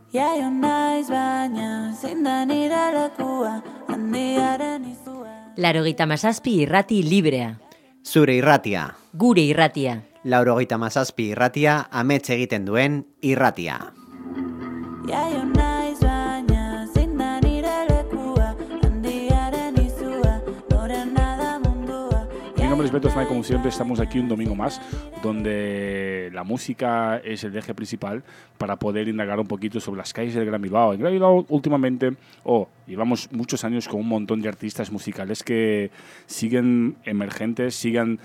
Laurogeita hamazazpi irrati librea. Zure irratia. Gure irratia. Laurogeita hamazazpi irratia, amets egiten duen irratia. Mi nombre es Beto Fnay, como siempre estamos aquí un domingo más, donde la música es el eje principal para poder indagar un poquito sobre las calles del Gran Bilbao. En Gran Bilbao últimamente, llevamos muchos años con un montón de artistas musicales que siguen emergentes, siguen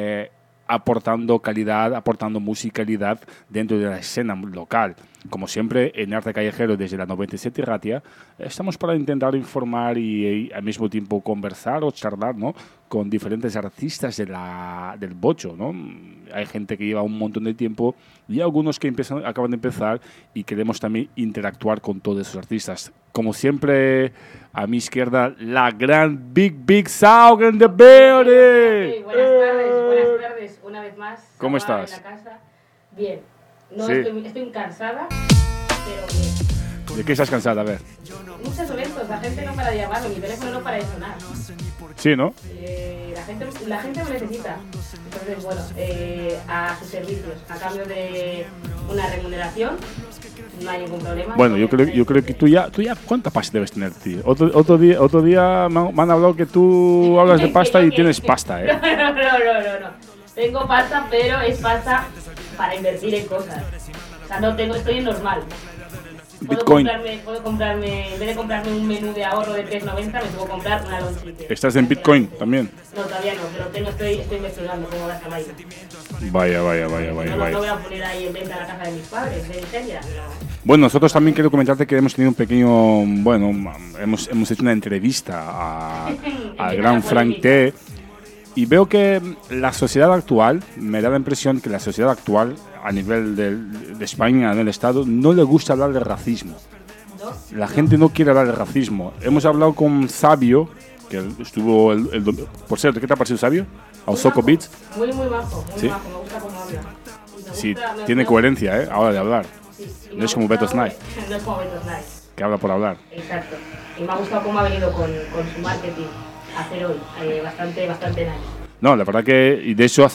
aportando calidad, aportando musicalidad dentro de la escena local. Como siempre, en Arte Callejero, desde la 97 Irratia, estamos para intentar informar y al mismo tiempo conversar o charlar, ¿no?, con diferentes artistas del bocho, ¿no? Hay gente que lleva un montón de tiempo y algunos que acaban de empezar y queremos también interactuar con todos esos artistas. Como siempre, a mi izquierda, la gran Big Saug in the building. Hey, buenas tardes, una vez más. ¿Cómo estás? En la casa. Bien. No, Sí. estoy cansada, pero bien. ¿De qué estás cansada? A ver. Muchos eventos, la gente no para de llamarme, mi teléfono no para de sonar. Sí, ¿no? La gente me necesita. Entonces, bueno, a sus servicios, a cambio de una remuneración, no hay ningún problema. Bueno, yo creo que tú ya ¿cuánta pasta debes tener, tío? Otro día me han hablado que tú hablas de pasta y tienes pasta, ¿eh? No. Tengo pasta, pero es pasta para invertir en cosas. O sea, estoy en normal. Bitcoin. Puedo comprarme, en vez de comprarme un menú de ahorro de 3,90, me puedo comprar una lonchita. ¿Estás en Bitcoin también? No, todavía no, pero estoy investigando cómo va a estar ahí. Vaya. No voy a poner ahí en venta la casa de mis padres, de Nigeria. No. Bueno, nosotros también quiero comentarte que hemos tenido un pequeño, hemos hecho una entrevista al gran Frank T. Y veo que la sociedad actual, me da la impresión que la sociedad actual, a nivel de España, en el Estado, no le gusta hablar de racismo. La gente no quiere hablar de racismo. Hemos hablado con Sabio, que estuvo por cierto, ¿qué te ha parecido Sabio? Ausoko Beats. Muy bajo, ¿Sí? bajo, me gusta cómo habla. Sí, tiene coherencia, ¿eh? A la hora de hablar. Sí, No es como Beto Snai. No es como Beto Snai. Que habla por hablar. Exacto. Y me ha gustado cómo ha venido con su marketing a hacer hoy. Bastante nice. No, la verdad que, y de hecho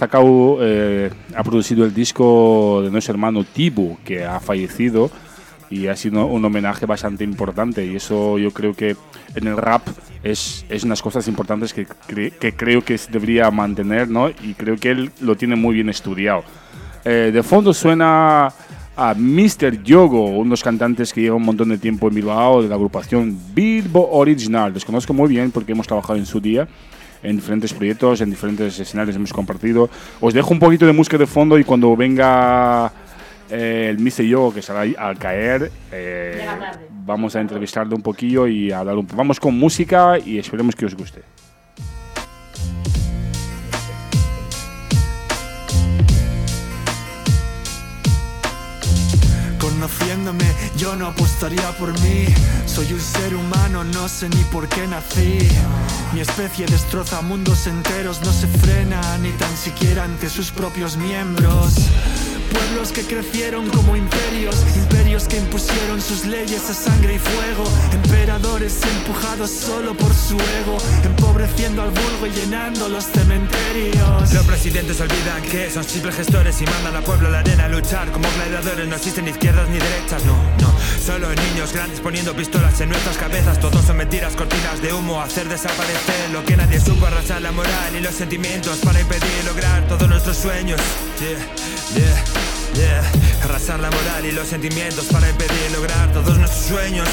ha producido el disco de nuestro hermano Tibu, que ha fallecido, y ha sido un homenaje bastante importante, y eso yo creo que en el rap es unas cosas importantes que creo que se debería mantener, ¿no? Y creo que él lo tiene muy bien estudiado. De fondo suena a Mr. Yogo, uno de los cantantes que lleva un montón de tiempo en Bilbao, de la agrupación Bilbo Original. Les conozco muy bien porque hemos trabajado en su día en diferentes proyectos, en diferentes escenarios hemos compartido. Os dejo un poquito de música de fondo y cuando venga el Mr. Yogo, que estará ahí al caer, vamos a entrevistarle un poquillo y a hablar un poco. Vamos con música y esperemos que os guste. Conociéndome, yo no apostaría por mí. Soy un ser humano, no sé ni por qué nací. Mi especie destroza mundos enteros, no se frena ni tan siquiera ante sus propios miembros. Pueblos que crecieron como imperios que impusieron sus leyes a sangre y fuego. Emperadores empujados solo por su ego, empobreciendo al vulgo y llenando los cementerios. Los presidentes olvidan que son simples gestores y mandan al pueblo a la arena a luchar. Como gladiadores no existen izquierdas ni derechas, no. Solo niños grandes poniendo pistolas en nuestras cabezas. Todos son mentiras, cortinas de humo, hacer desaparecer lo que nadie supo, arrasar la moral y los sentimientos para impedir lograr todos nuestros sueños. Arrasar la moral y los sentimientos para impedir lograr todos nuestros sueños.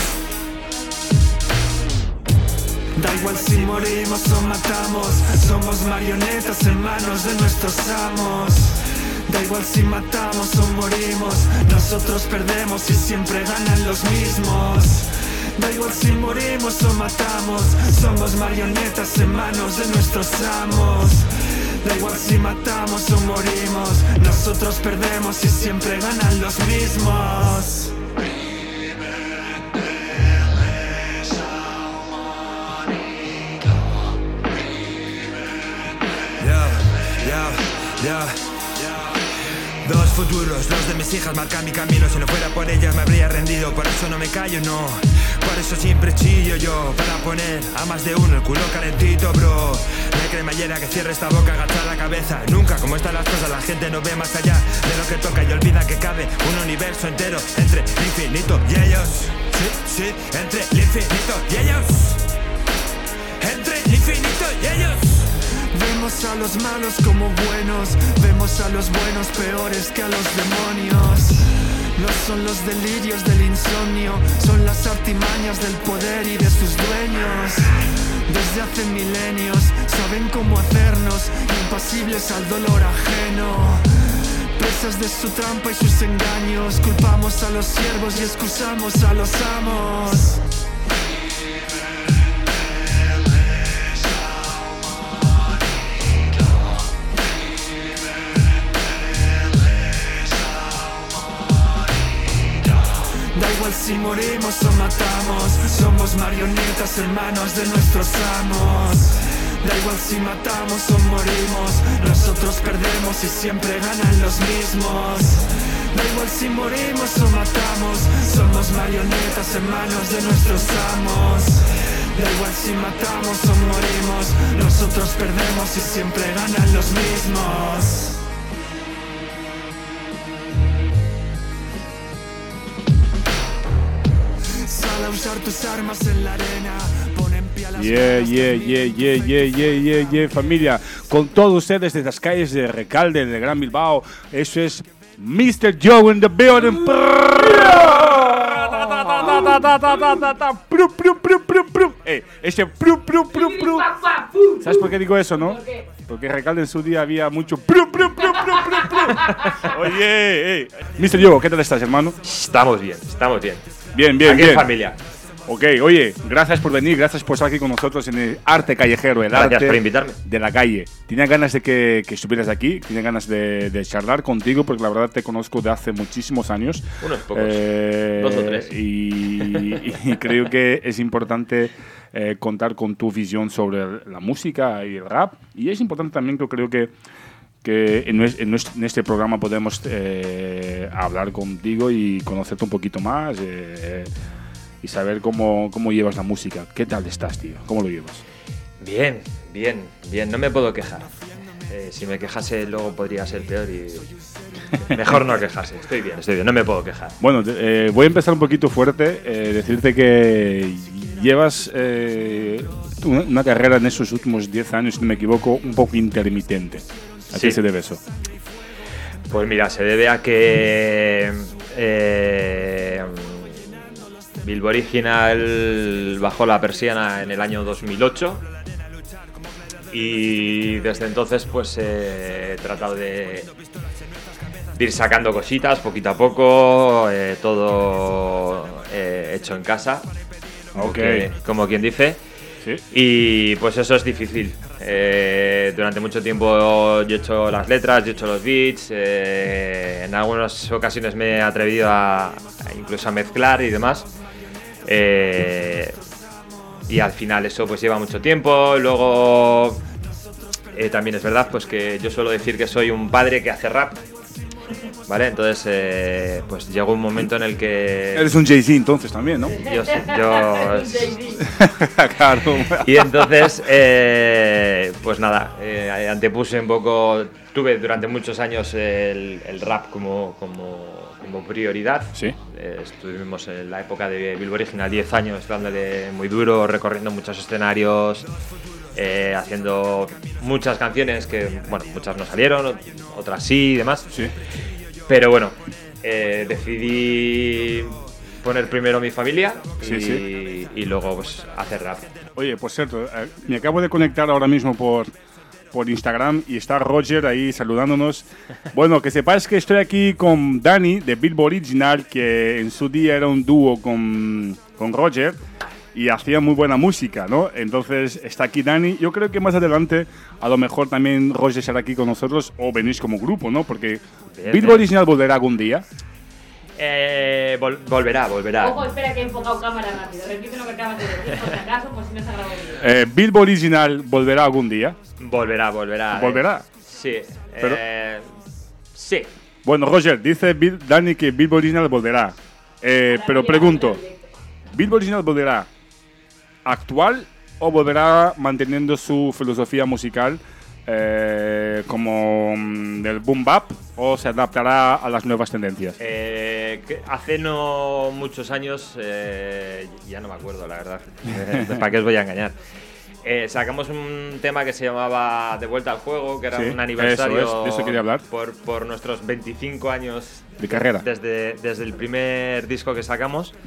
Da igual si morimos o matamos, somos marionetas en manos de nuestros amos. Da igual si matamos o morimos, nosotros perdemos y siempre ganan los mismos. Da igual si morimos o matamos, somos marionetas en manos de nuestros amos. Da igual si matamos o morimos, nosotros perdemos y siempre ganan los mismos. Dos futuros, los de mis hijas marcan mi camino. Si no fuera por ellas me habría rendido, por eso no me callo, no. Por eso siempre chillo yo, para poner a más de uno el culo calentito, bro. No hay cremallera que cierre esta boca, agacha la cabeza. Nunca, como están las cosas, la gente no ve más allá de lo que toca y olvida que cabe un universo entero entre el infinito y ellos. Sí, sí, entre el infinito y ellos. Entre el infinito y ellos. Vemos a los malos como buenos, vemos a los buenos peores que a los demonios. No son los delirios del insomnio, son las artimañas del poder y de sus dueños. Desde hace milenios saben cómo hacernos impasibles al dolor ajeno. Presas de su trampa y sus engaños, culpamos a los siervos y excusamos a los amos. Da igual si morimos o matamos, somos marionetas en manos de nuestros amos. Da igual si matamos o morimos, nosotros perdemos y siempre ganan los mismos. Da igual si morimos o matamos, somos marionetas en manos de nuestros amos. Da igual si matamos o morimos, nosotros perdemos y siempre ganan los mismos. A usar tus armas en la arena, pon en pie a las familia, con todos ustedes desde las calles de Recalde, del Gran Bilbao, eso es Mr. Joe in the building. Ese ¿sabes por qué digo eso, no? Porque en Recalde en su día había mucho Oye, Mr. Joe, ¿qué tal estás, hermano? Estamos bien, estamos bien. Bien, Aquí en familia. Ok, oye, gracias por venir, gracias por estar aquí con nosotros en el arte callejero, el Gracias arte por invitarme. de la calle. Tenía ganas de que estuvieras aquí, tenía ganas de charlar contigo, porque la verdad te conozco de hace muchísimos años. Unos pocos, 2 o 3. Y creo que es importante contar con tu visión sobre la música y el rap. Y es importante también, creo que en este programa podemos hablar contigo y conocerte un poquito más y saber cómo llevas la música. ¿Qué tal estás, tío? ¿Cómo lo llevas? Bien, bien, bien. No me puedo quejar. Si me quejase luego podría ser peor y mejor no quejarse. Estoy bien, no me puedo quejar. Bueno, voy a empezar un poquito fuerte. Decirte que llevas una carrera en esos últimos 10 años, si no me equivoco, un poco intermitente. ¿A qué se debe eso? Pues mira, se debe a que Bilbo Original bajó la persiana en el año 2008 y desde entonces pues he tratado de ir sacando cositas poquito a poco, todo hecho en casa, como quien dice. ¿Sí? Y pues eso es difícil. Durante mucho tiempo yo he hecho las letras, yo he hecho los beats, en algunas ocasiones me he atrevido incluso a mezclar y demás, y al final eso pues lleva mucho tiempo. Luego también es verdad pues que yo suelo decir que soy un padre que hace rap, ¿vale? Entonces pues llegó un momento en el que... Eres un Jay-Z entonces también, ¿no? Yo Claro. Y entonces pues nada, antepuse un poco, tuve durante muchos años el rap como prioridad. Sí. Estuvimos en la época de Bilbo Original 10 años dándole muy duro, recorriendo muchos escenarios, haciendo muchas canciones que, bueno, muchas no salieron, otras sí y demás. Sí. Pero bueno, decidí poner primero mi familia y luego pues hacer rap. Oye, por cierto, me acabo de conectar ahora mismo por Instagram y está Roger ahí saludándonos. Bueno, que sepáis que estoy aquí con Dani de Bilbo Original, que en su día era un dúo con Roger y hacía muy buena música, ¿no? Entonces está aquí Dani. Yo creo que más adelante a lo mejor también Roger estará aquí con nosotros o venís como grupo, ¿no? Porque Bilbo Original volverá algún día. Volverá. Ojo, espera que he enfocado cámara rápido. Repite lo que acabas de decir, por si acaso, pues si no se ha grabado bien. Bilbo Original volverá algún día. Volverá. ¿Volverá? Sí. Pero, sí. Bueno, Roger, dice Dani que Bilbo Original volverá. Pero pregunto, ¿Bilbo Original volverá actual o volverá manteniendo su filosofía musical como del boom bap, o se adaptará a las nuevas tendencias? Hace no muchos años, ya no me acuerdo la verdad, ¿para qué os voy a engañar? Sacamos un tema que se llamaba De vuelta al juego, que era un aniversario de eso quería hablar. Por nuestros 25 años de carrera. Desde el primer disco que sacamos.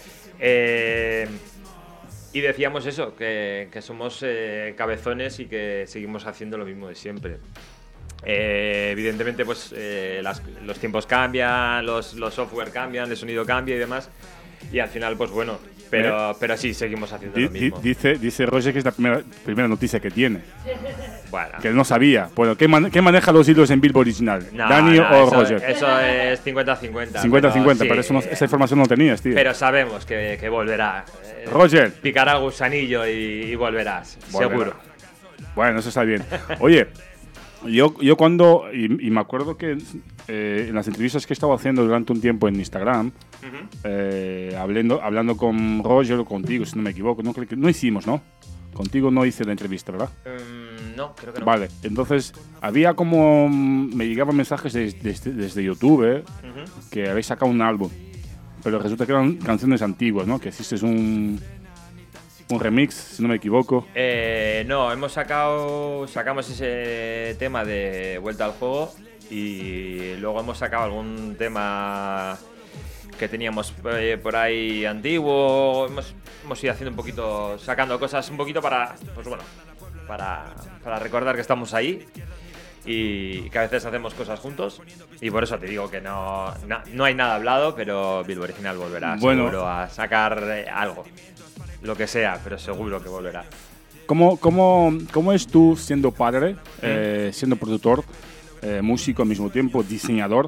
Y decíamos eso, que somos cabezones y que seguimos haciendo lo mismo de siempre. Evidentemente, pues los tiempos cambian, los software cambian, el sonido cambia y demás. Y al final, pues bueno, pero sí, seguimos haciendo lo mismo. Dice Roger que es la primera noticia que tiene. Bueno. Que él no sabía. Bueno, ¿qué maneja los hilos en Bilbo Original? ¿Dani o Roger? Eso es 50-50. 50-50, sí, pero esa información no tenías, tío. Pero sabemos que volverá. Roger. Picará el gusanillo y volverás, seguro. Bueno, eso está bien. Oye, yo cuando... Y me acuerdo que en las entrevistas que he estado haciendo durante un tiempo en Instagram, hablando con Roger o contigo, si no me equivoco, no hicimos, ¿no? Contigo no hice la entrevista, ¿verdad? No, creo que no. Vale, entonces había como... Me llegaban mensajes desde YouTube que habéis sacado un álbum, pero resulta que eran canciones antiguas, ¿no? Que hiciste un remix, si no me equivoco. No, sacamos ese tema de Vuelta al Juego y luego hemos sacado algún tema que teníamos por ahí antiguo. Hemos ido haciendo sacando cosas un poquito para recordar que estamos ahí y que a veces hacemos cosas juntos, y por eso te digo que no hay nada hablado, pero Bilbo Original volverá seguro a sacar algo, lo que sea, pero seguro que volverá. ¿Cómo es tú siendo padre, siendo productor, músico al mismo tiempo, diseñador?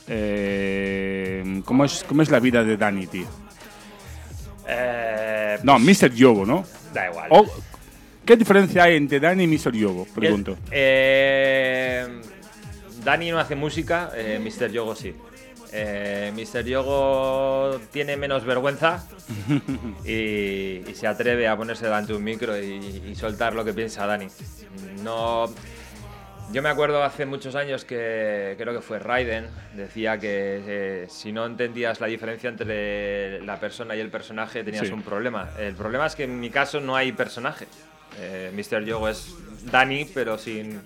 ¿Cómo es la vida de Dani, tío? No, Mr. Yogo, ¿no? Da igual. ¿Qué diferencia hay entre Dani y Mr. Yogo? Pregunto. Dani no hace música, Mr. Yogo sí. Mr. Yogo tiene menos vergüenza y se atreve a ponerse delante de un micro y soltar lo que piensa Dani. Yo me acuerdo hace muchos años que creo que fue Raiden, decía que si no entendías la diferencia entre la persona y el personaje tenías un problema. El problema es que en mi caso no hay personaje. Mr. Yogo es Dani, pero sin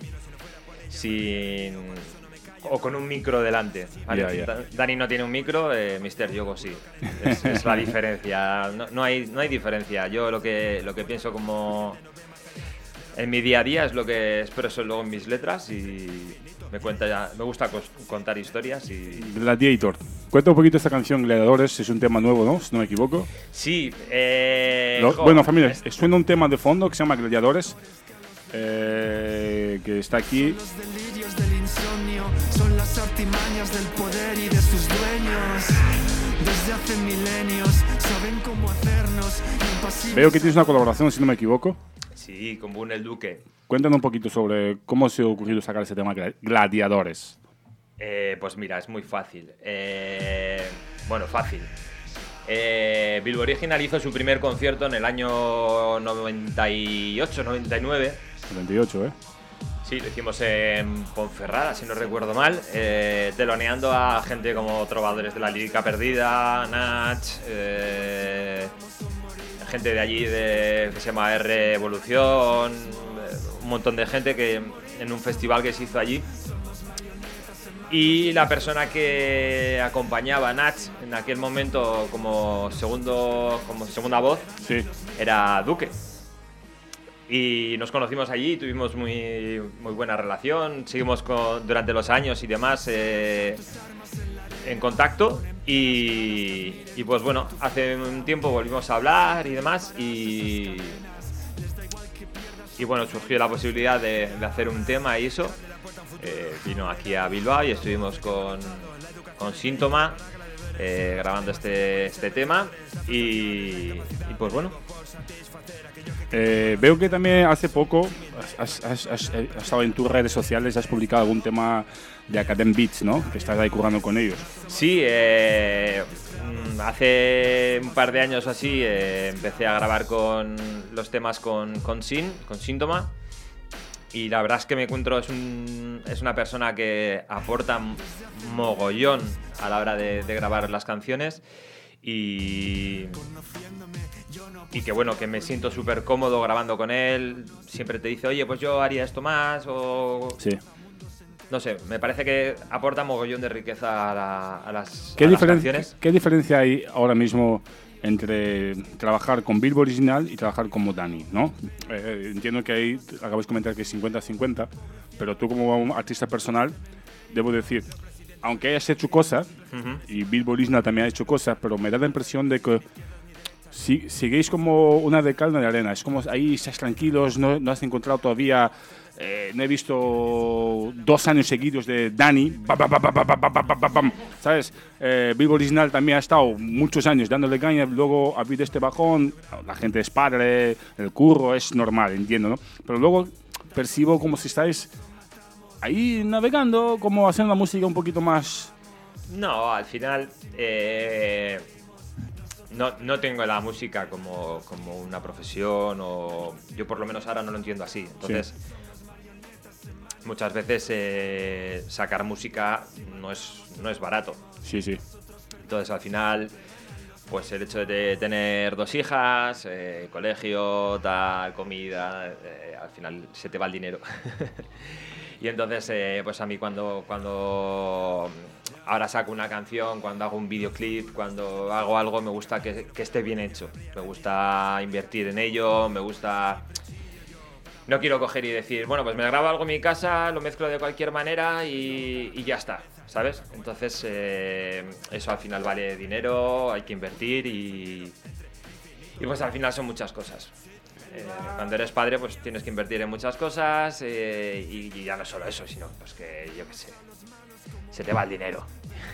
o con un micro delante, ¿vale? Yeah. Dani no tiene un micro, Mr. Yogo sí. Es la diferencia. No hay diferencia. Yo lo que pienso como en mi día a día es lo que expreso luego en mis letras y me gusta contar historias y... Gladiator. Cuenta un poquito esta canción, Gladiadores, es un tema nuevo, ¿no? Si no me equivoco. Sí. Bueno, familia, suena un tema de fondo que se llama Gladiadores, que está aquí. Los delirios del insomnio son las artimañas del poder y de sus dueños. Desde hace milenios saben cómo hacernos impasibles. Veo que tienes una colaboración, si no me equivoco. Sí, con Boone el Duque. Cuéntanos un poquito sobre cómo se ha ocurrido sacar ese tema Gladiadores. Pues mira, es muy fácil. Fácil. Bilbo Original hizo su primer concierto en el año 98, 99. 98, Sí, lo hicimos en Ponferrada, si no recuerdo mal, teloneando a gente como Trovadores de la Lírica Perdida, Nach, gente de allí que se llama R Evolución, un montón de gente que en un festival que se hizo allí. Y la persona que acompañaba a Nach en aquel momento como segunda voz era Duque. Y nos conocimos allí y tuvimos muy, muy buena relación. Seguimos durante los años y demás en contacto. Y pues bueno, hace un tiempo volvimos a hablar y demás. Y bueno, surgió la posibilidad de hacer un tema y eso. Vino aquí a Bilbao y estuvimos con Síntoma grabando este tema y pues bueno. Veo que también hace poco has estado en tus redes sociales, has publicado algún tema de Academ Beats, ¿no? Que estás ahí currando con ellos. Sí, hace un par de años así empecé a grabar con los temas con Síntoma, y la verdad es que me encuentro, es una persona que aporta mogollón a la hora de grabar las canciones y que bueno, que me siento súper cómodo grabando con él. Siempre te dice, oye, pues yo haría esto más, o... Sí. No sé, me parece que aporta mogollón de riqueza a las canciones. ¿Qué diferencia hay ahora mismo entre trabajar con Billboard Original y trabajar con Modani, ¿no? Entiendo que ahí acabáis de comentar que es 50-50, pero tú como un artista personal, debo decir, aunque hayas hecho cosas, y Billboard Original también ha hecho cosas, pero me da la impresión de que seguís como una de cal de arena. Es como ahí estáis tranquilos, no has encontrado todavía... no he visto 2 años seguidos de Dani, ¿sabes? Billboard Original también ha estado muchos años dándole caña, luego ha habido este bajón, la gente es padre, el curro es normal, entiendo, ¿no? Pero luego percibo como si estáis ahí navegando, como haciendo la música un poquito más... No, al final... No tengo la música como una profesión, o yo por lo menos ahora no lo entiendo así. Entonces, muchas veces sacar música no es barato. Sí, sí. Entonces, al final, pues el hecho de tener 2 hijas, colegio, tal, comida, al final se te va el dinero. Y entonces, pues a mí cuando ahora saco una canción, cuando hago un videoclip, cuando hago algo, me gusta que esté bien hecho. Me gusta invertir en ello, me gusta... No quiero coger y decir, bueno, pues me grabo algo en mi casa, lo mezclo de cualquier manera y ya está, ¿sabes? Entonces, eso al final vale dinero, hay que invertir y pues al final son muchas cosas. Cuando eres padre, pues tienes que invertir en muchas cosas y ya no solo eso, sino pues que, yo qué sé, se te va el dinero.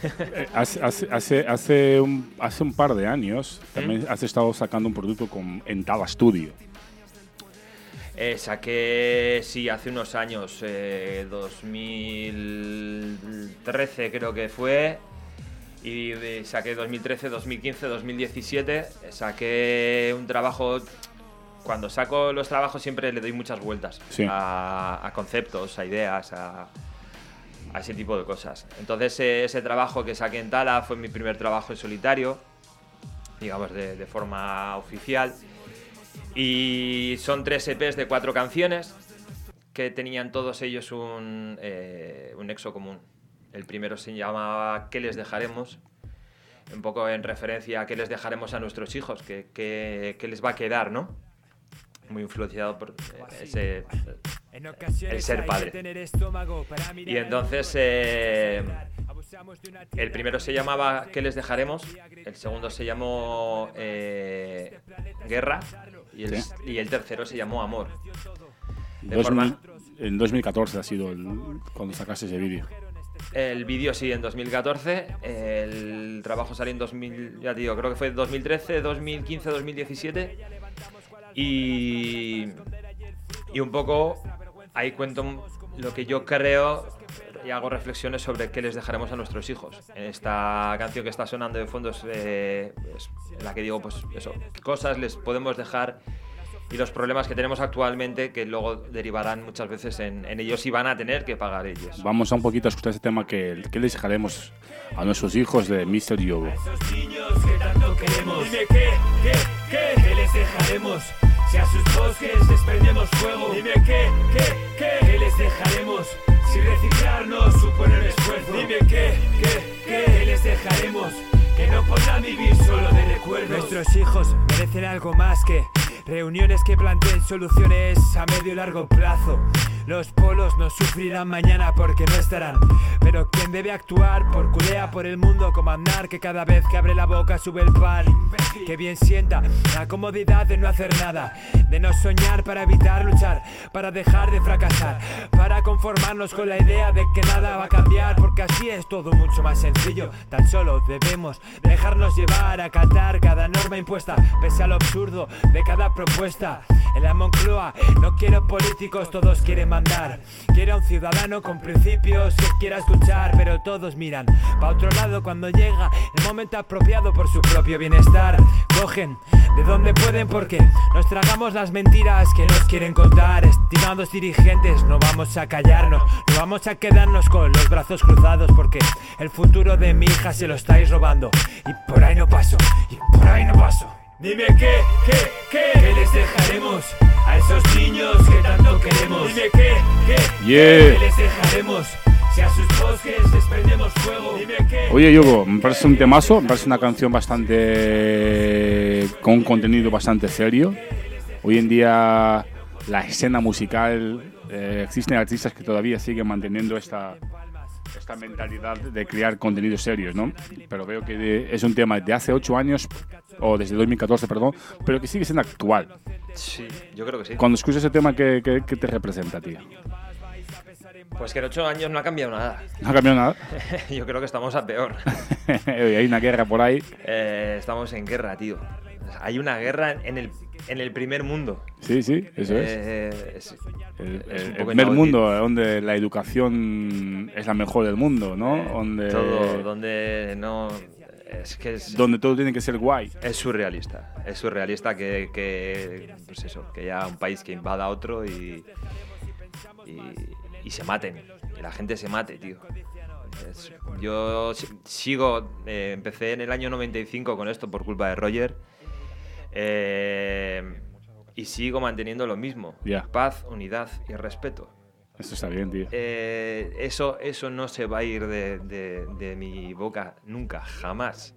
Hace un par de años también has estado sacando un producto en Tala Studio. Saqué, sí, hace unos años, 2013 creo que fue, y saqué 2013, 2015, 2017, saqué un trabajo. Cuando saco los trabajos siempre le doy muchas vueltas, sí, a conceptos, a ideas, a ese tipo de cosas. Entonces ese trabajo que saqué en Tala fue mi primer trabajo en solitario, digamos de forma oficial. Y son 3 EPs de 4 canciones que tenían todos ellos un nexo común. El primero se llamaba ¿Qué les dejaremos? Un poco en referencia a qué les dejaremos a nuestros hijos, qué les va a quedar, ¿no? Muy influenciado por el ser padre. Y entonces el primero se llamaba ¿Qué les dejaremos? El segundo se llamó Guerra y el tercero se llamó Amor. En 2014 ha sido cuando sacaste ese vídeo. El vídeo sí, en 2014. El trabajo salió en ya te digo, creo que fue 2013, 2015, 2017. Y un poco ahí cuento lo que yo creo y hago reflexiones sobre qué les dejaremos a nuestros hijos. En esta canción que está sonando de fondo es la que digo, pues eso, qué cosas les podemos dejar y los problemas que tenemos actualmente que luego derivarán muchas veces en ellos y van a tener que pagar ellos. Vamos a un poquito a escuchar este tema ¿qué les dejaremos a nuestros hijos? De Mr. Yobo. A esos niños que tanto queremos. Dime qué les dejaremos. Si a sus bosques les prendemos fuego. Dime qué les dejaremos. Si reciclarnos supone un esfuerzo. Dime qué les dejaremos. Que no podrán vivir solo de recuerdos. Nuestros hijos merecen algo más que reuniones que planteen soluciones a medio y largo plazo. Los polos no sufrirán mañana porque no estarán. Pero quien debe actuar por culea por el mundo, comandar que cada vez que abre la boca sube el pan. Que bien sienta la comodidad de no hacer nada, de no soñar para evitar luchar, para dejar de fracasar, para conformarnos con la idea de que nada va a cambiar, porque así es todo mucho más sencillo. Tan solo debemos dejarnos llevar, acatar cada norma impuesta, pese a lo absurdo de cada propuesta. En la Moncloa no quiero políticos, todos quieren mandar. Quiero un ciudadano con principios que quiera escuchar, pero todos miran pa' otro lado cuando llega el momento apropiado por su propio bienestar. Cogen de donde pueden porque nos tragamos las mentiras que nos quieren contar. Estimados dirigentes, no vamos a callarnos, no vamos a quedarnos con los brazos cruzados, porque el futuro de mi hija se lo estáis robando. Y por ahí no paso, y por ahí no paso. Dime qué les dejaremos a esos niños que tanto queremos. Dime qué les dejaremos si a sus bosques les prendemos fuego. Dime qué. Oye, Hugo, me parece un temazo, me parece una canción bastante con un contenido bastante serio. Hoy en día la escena musical, existen artistas que todavía siguen manteniendo esta mentalidad de crear contenidos serios, ¿no? Pero veo que es un tema de hace 8 años, o desde 2014, perdón, pero que sigue siendo actual. Sí, yo creo que sí. Cuando escuchas ese tema, ¿qué te representa, tío? Pues que en 8 años no ha cambiado nada. ¿No ha cambiado nada? Yo creo que estamos a peor. Hay una guerra por ahí. Estamos en guerra, tío. Hay una guerra en el primer mundo. Sí, eso es. El poco primer mundo, donde la educación es la mejor del mundo, ¿no? Donde no... donde todo tiene que ser guay. Es surrealista que pues eso, que haya un país que invada a otro y se maten, y la gente se mate, tío. Yo sigo, empecé en el año 95 con esto por culpa de Roger, y sigo manteniendo lo mismo. Yeah. Paz, unidad y respeto. Eso está bien, tío. Eso no se va a ir de mi boca nunca, jamás.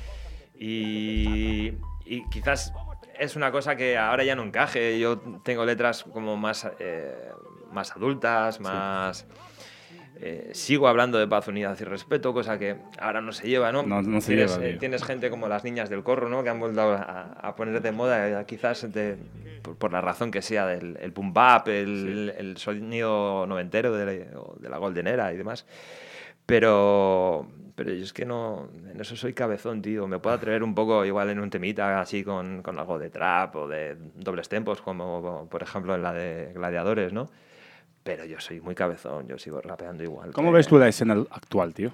Y quizás es una cosa que ahora ya no encaje. Yo tengo letras como más adultas, más... sigo hablando de paz, unidad y respeto, cosa que ahora no se lleva, ¿no? No se lleva, tienes gente como las niñas del corro, ¿no? Que han vuelto a poner de moda, quizás por la razón que sea, del pum bap, el sonido noventero de la Golden Era y demás. Pero yo es que no, en eso soy cabezón, tío. Me puedo atrever un poco igual en un temita así con algo de trap o de dobles tempos, como por ejemplo en la de Gladiadores, ¿no? Pero yo soy muy cabezón, yo sigo rapeando igual. ¿Cómo ves tú la escena actual, tío?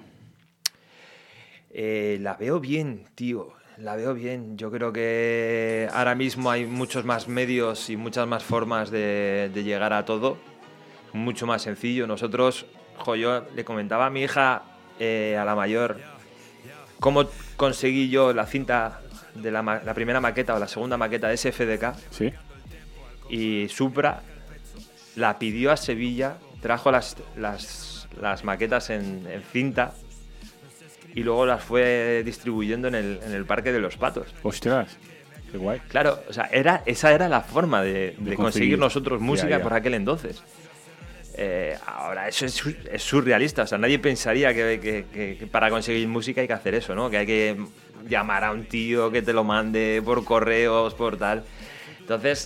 La veo bien, tío. La veo bien. Yo creo que ahora mismo hay muchos más medios y muchas más formas de llegar a todo. Mucho más sencillo. Nosotros, yo le comentaba a mi hija, a la mayor, cómo conseguí yo la cinta de la primera maqueta o la segunda maqueta de SFDK. Sí. Y Supra la pidió a Sevilla, trajo las maquetas en cinta y luego las fue distribuyendo en el Parque de los Patos. Ostras, qué guay. Claro, o sea, esa era la forma de conseguir nosotros música por aquel entonces. Ahora eso es surrealista, o sea, nadie pensaría que para conseguir música hay que hacer eso, ¿no? Que hay que llamar a un tío que te lo mande por correos, por tal. Entonces,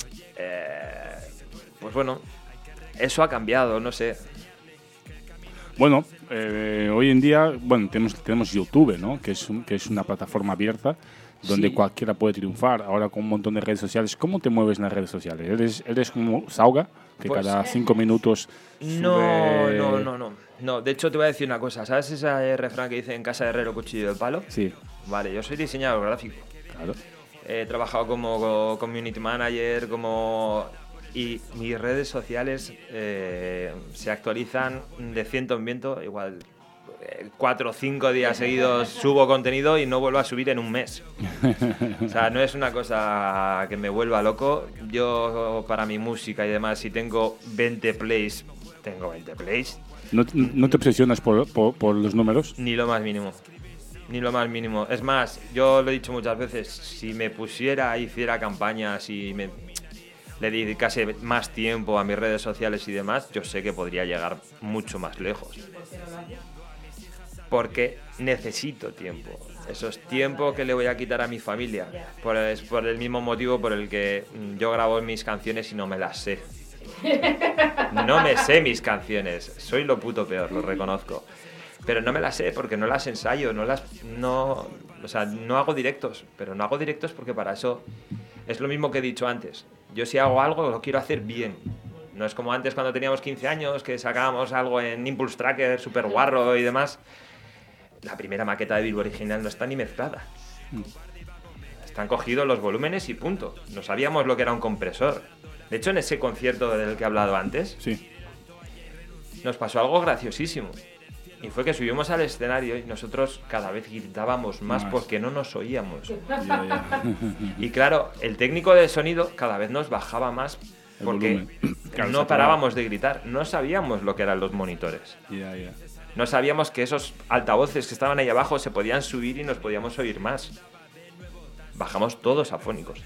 pues bueno, eso ha cambiado, no sé. Bueno, hoy en día, bueno, tenemos YouTube, ¿no? Que es una plataforma abierta donde cualquiera puede triunfar. Ahora con un montón de redes sociales. ¿Cómo te mueves en las redes sociales? ¿Eres como Sauga, que pues, cada 5 minutos sube... No, de hecho te voy a decir una cosa. ¿Sabes ese refrán que dice en casa de herrero cuchillo de palo? Sí. Vale, yo soy diseñador gráfico. Claro. He trabajado como community manager, y mis redes sociales se actualizan de ciento en viento, igual 4 o 5 días seguidos subo contenido y no vuelvo a subir en un mes. O sea, no es una cosa que me vuelva loco. Yo, para mi música y demás, si tengo 20 plays, tengo 20 plays. ¿No te obsesionas por los números? Ni lo más mínimo. Ni lo más mínimo. Es más, yo lo he dicho muchas veces, si me pusiera, hiciera campañas y le le dedicase más tiempo a mis redes sociales y demás, yo sé que podría llegar mucho más lejos. Porque necesito tiempo. Eso es tiempo que le voy a quitar a mi familia. Es por el mismo motivo por el que yo grabo mis canciones y no me las sé. No me sé mis canciones. Soy lo puto peor, lo reconozco. Pero no me las sé porque no las ensayo, no hago directos. Pero no hago directos porque para eso es lo mismo que he dicho antes. Yo si hago algo lo quiero hacer bien. No es como antes cuando teníamos 15 años que sacábamos algo en Impulse Tracker, super guarro y demás. La primera maqueta de Bilbo original no está ni mezclada. Están cogidos los volúmenes y punto. No sabíamos lo que era un compresor. De hecho, en ese concierto del que he hablado antes, sí, nos pasó algo graciosísimo. Y fue que subimos al escenario y nosotros cada vez gritábamos más porque no nos oíamos. Y claro, el técnico de sonido cada vez nos bajaba más porque no parábamos de gritar. No sabíamos lo que eran los monitores. No sabíamos que esos altavoces que estaban ahí abajo se podían subir y nos podíamos oír más. Bajamos todos afónicos.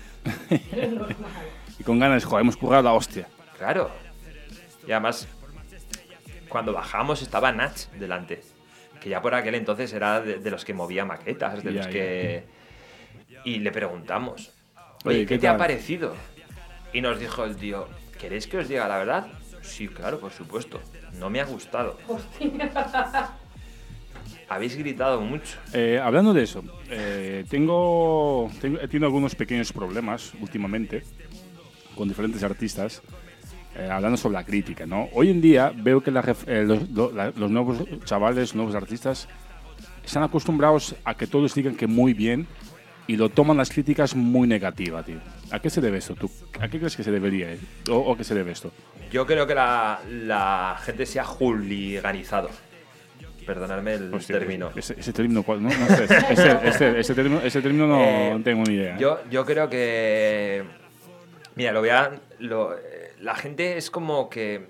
Y con ganas, joder, hemos currado la hostia. Claro. Y además, cuando bajamos estaba Nach delante. Que ya por aquel entonces era de los que movía maquetas, de los que... Y le preguntamos, oye, ¿qué te ha parecido? Y nos dijo el tío, ¿queréis que os diga la verdad? Sí, claro, por supuesto. No me ha gustado. Hostia. Habéis gritado mucho. Hablando de eso, he tenido algunos pequeños problemas últimamente con diferentes artistas, hablando sobre la crítica, ¿no? Hoy en día veo que los nuevos chavales, nuevos artistas, están acostumbrados a que todos digan que muy bien y lo toman las críticas muy negativas, tío. ¿A qué se debe esto? ¿Tú? ¿A qué crees que se debería o qué se debe esto? Yo creo que la gente se ha hooliganizado. Perdonadme el término. Ese término, no sé. Ese término no tengo ni idea. Yo creo que... Mira, la gente es como que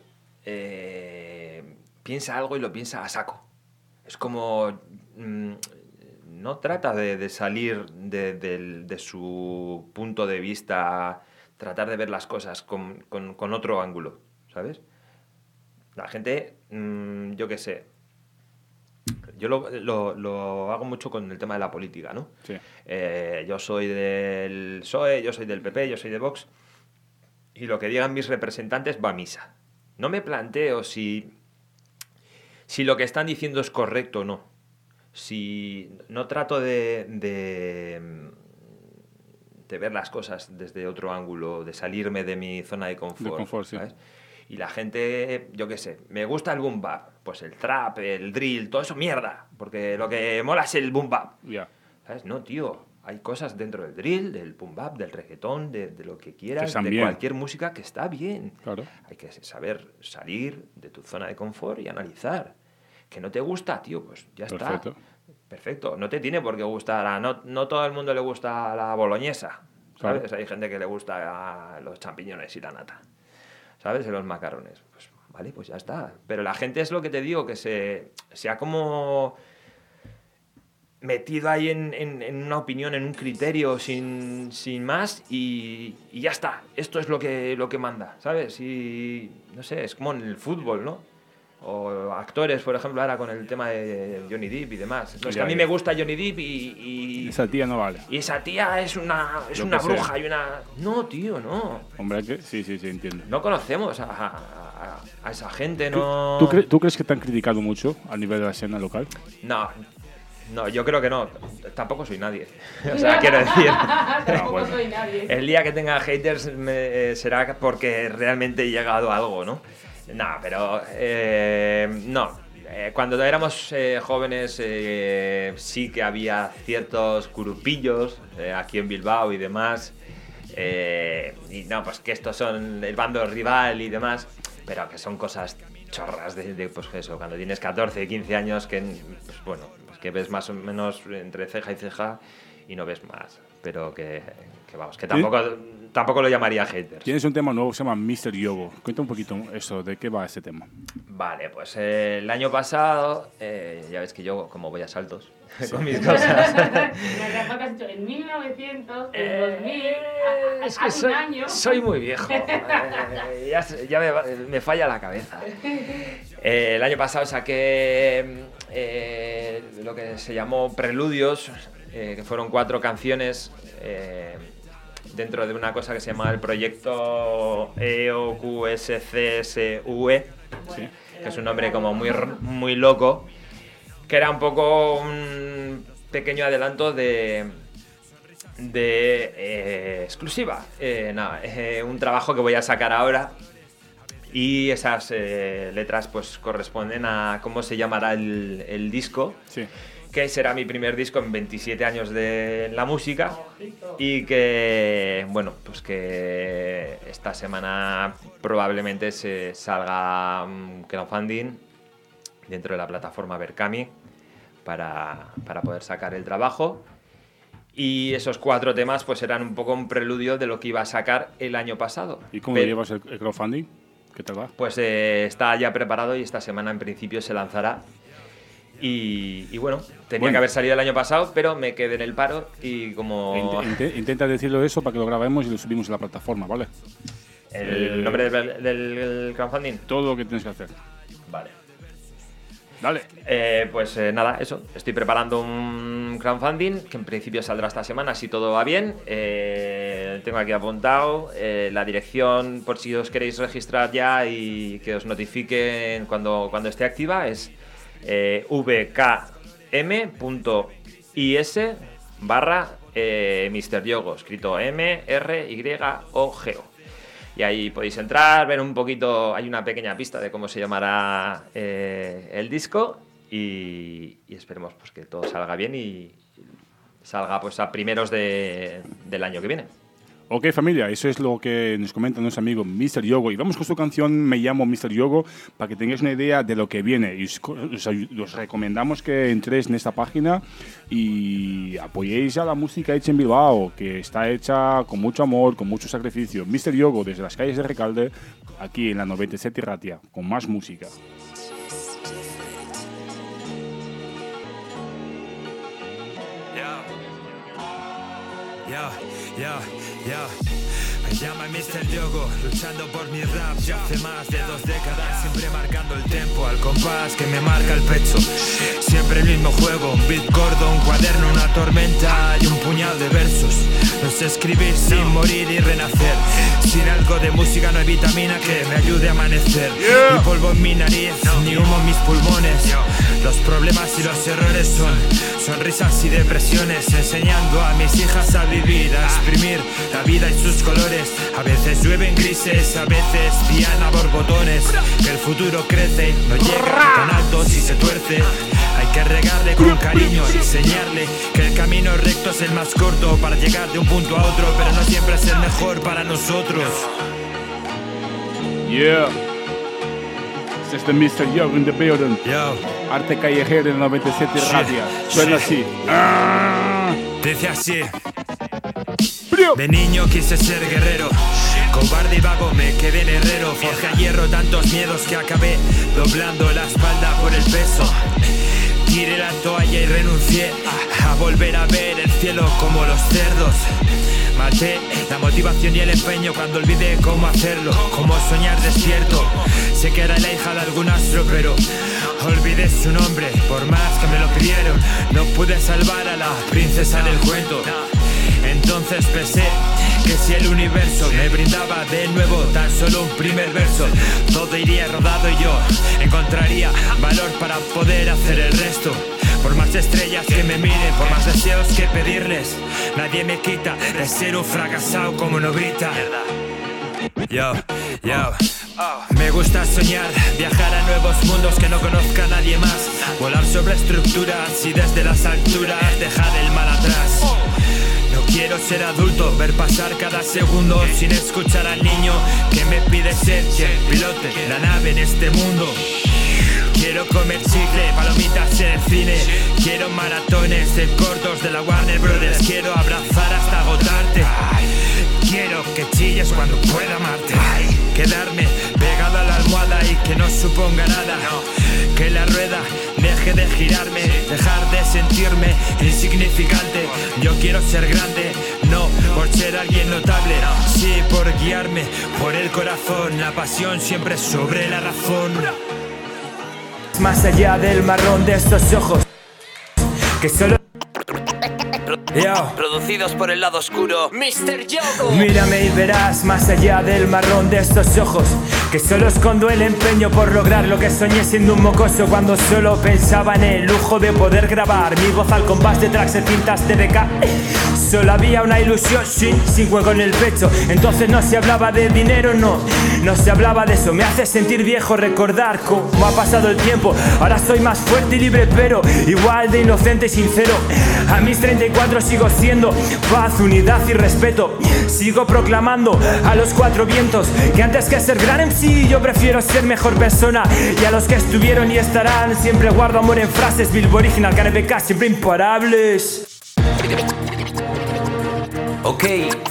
piensa algo y lo piensa a saco. Es como... no trata de salir de su punto de vista, tratar de ver las cosas con otro ángulo, ¿sabes? La gente, yo qué sé, yo lo hago mucho con el tema de la política, ¿no? Sí. Yo soy del PSOE, yo soy del PP, yo soy de Vox, y lo que digan mis representantes va a misa. No me planteo si lo que están diciendo es correcto o no. Si no trato de ver las cosas desde otro ángulo, de salirme de mi zona de confort, ¿sabes? Sí. Y la gente, yo qué sé, me gusta el boom bap, pues el trap, el drill, todo eso mierda, porque lo que mola es el boom bap. Yeah. ¿Sabes? No, tío, hay cosas dentro del drill, del boom bap, del reggaetón, de lo que quieras, que de bien. Cualquier música que está bien. Claro. Hay que saber salir de tu zona de confort y analizar. ¿Que no te gusta, tío? Pues ya Perfecto. está. Perfecto. No te tiene por qué gustar. No todo el mundo le gusta la boloñesa, ¿sabes? Claro. Hay gente que le gusta los champiñones y la nata, ¿sabes? Y los macarrones. Pues vale, pues ya está. Pero la gente es lo que te digo, que se ha como metido ahí en una opinión, en un criterio sin más y ya está. Esto es lo que manda, ¿sabes? Y no sé, es como en el fútbol, ¿no? O actores, por ejemplo, ahora con el tema de Johnny Depp y demás. No, es que a mí me gusta Johnny Depp y... Esa tía no vale. Y esa tía es una bruja y una... No, tío, no. Hombre, que sí, entiendo. No conocemos a esa gente, no... ¿Tú crees que te han criticado mucho a nivel de la escena local? No, yo creo que no. Tampoco soy nadie. O sea, quiero decir... Tampoco soy nadie. El día que tenga haters será porque realmente he llegado a algo, ¿no? No, pero no. Cuando éramos jóvenes sí que había ciertos curupillos aquí en Bilbao y demás. Y no, pues que estos son el bando rival y demás, pero que son cosas chorras de pues eso, cuando tienes 14, 15 años que, pues bueno, pues que ves más o menos entre ceja y ceja no ves más. Pero que vamos, que tampoco lo llamaría haters. Tienes un tema nuevo que se llama Mr. Yogo. Cuenta un poquito eso, ¿de qué va ese tema? Vale, pues el año pasado, ya ves que yo como voy a saltos con mis cosas. En 1900, en 2000, Es que soy muy viejo. Ya me falla la cabeza. El año pasado saqué lo que se llamó Preludios, que fueron 4 canciones dentro de una cosa que se llama el proyecto EOQSCSUE, Sí. que es un nombre como muy loco, que era un poco un pequeño adelanto de exclusiva. Un trabajo que voy a sacar ahora, y esas letras pues corresponden a cómo se llamará el disco. Sí. Que será mi primer disco en 27 años de la música, y que, bueno, pues que esta semana probablemente se salga un crowdfunding dentro de la plataforma Berkami para poder sacar el trabajo. Y esos 4 temas pues eran un poco un preludio de lo que iba a sacar el año pasado. ¿Y cómo llevas el crowdfunding? ¿Qué tal va? Pues está ya preparado y esta semana en principio se lanzará. Y bueno, tenía que haber salido el año pasado, pero me quedé en el paro y como... Intenta decirlo eso para que lo grabemos y lo subimos a la plataforma, ¿vale? ¿El nombre del crowdfunding? Todo lo que tienes que hacer. Vale. Dale. Pues nada, eso. Estoy preparando un crowdfunding que en principio saldrá esta semana, si todo va bien. Tengo aquí apuntado la dirección, por si os queréis registrar ya y que os notifiquen cuando esté activa, es vkm.is/Mr. Yogo, escrito MRYOGO. Y ahí podéis entrar, ver un poquito, hay una pequeña pista de cómo se llamará el disco, y esperemos pues que todo salga bien y salga pues a primeros del año que viene. Ok, familia, eso es lo que nos comenta nuestro amigo Mr. Yogo. Y vamos con su canción Me llamo Mr. Yogo, para que tengáis una idea de lo que viene. Y os recomendamos que entréis en esta página y apoyéis a la música hecha en Bilbao, que está hecha con mucho amor, con mucho sacrificio. Mr. Yogo, desde las calles de Recalde, aquí en la 97 Ratia, con más música. Me llama Mr. Yogo, luchando por mi rap ya hace más de 2 décadas, siempre marcando el tempo al compás que me marca el pecho. Siempre el mismo juego, un beat gordo, un cuaderno, una tormenta y un puñado de versos. No sé escribir sin morir y renacer. Sin algo de música no hay vitamina que me ayude a amanecer. Ni polvo en mi nariz, ni humo en mis pulmones. Los problemas y los errores son sonrisas y depresiones, enseñando a mis hijas a vivir, a exprimir la vida y sus colores. A veces llueven grises, a veces pillan a borbotones. Que el futuro crece, no llega tan alto si se tuerce. Hay que regarle con cariño y enseñarle que el camino recto es el más corto para llegar de un punto a otro, pero no siempre es el mejor para nosotros. Yeah. This is the Mr. Yogo in the building. Yo. Arte callejero en 97 Ratia. Suena así. Dice así. De niño quise ser guerrero, cobarde y vago me quedé en herrero. Forjé a hierro tantos miedos que acabé doblando la espalda por el peso. Tiré la toalla y renuncié a volver a ver el cielo como los cerdos. Maté la motivación y el empeño cuando olvidé cómo hacerlo, cómo soñar despierto. Sé que era la hija de algún astro, pero olvidé su nombre, por más que me lo pidieron. No pude salvar a la princesa del cuento. Entonces pensé que si el universo me brindaba de nuevo tan solo un primer verso, todo iría rodado y yo encontraría valor para poder hacer el resto. Por más estrellas que me miren, por más deseos que pedirles, nadie me quita de ser un fracasado como Nobrita. Yo. Me gusta soñar, viajar a nuevos mundos que no conozca nadie más, volar sobre estructuras y desde las alturas dejar el mal atrás. No quiero ser adulto, ver pasar cada segundo sin escuchar al niño que me pide ser quien pilote la nave en este mundo. Quiero comer chicle, palomitas en el cine. Quiero maratones de cortos de la Warner Brothers. Quiero abrazar hasta agotarte. Quiero que chilles cuando pueda amarte. Quedarme pegado a la almohada y que no suponga nada. Que la rueda deje de girarme, dejar de sentirme insignificante. Yo quiero ser grande, no por ser alguien notable, sí por guiarme por el corazón. La pasión siempre sobre la razón. Más allá del marrón de estos ojos que solo producidos por el lado oscuro, Mr. Yogo. Mírame y verás más allá del marrón de estos ojos que solo escondo el empeño por lograr lo que soñé siendo un mocoso, cuando solo pensaba en el lujo de poder grabar mi voz al compás de tracks de cintas de BK. Solo había una ilusión sin hueco en el pecho. Entonces no se hablaba de dinero, no se hablaba de eso. Me hace sentir viejo recordar cómo ha pasado el tiempo. Ahora soy más fuerte y libre, pero igual de inocente y sincero. A mis 34 sigo siendo paz, unidad y respeto. Sigo proclamando a los cuatro vientos que antes que ser gran MC yo prefiero ser mejor persona. Y a los que estuvieron y estarán siempre guardo amor en frases. Bilbo Original, KNPK, siempre imparables. Ok,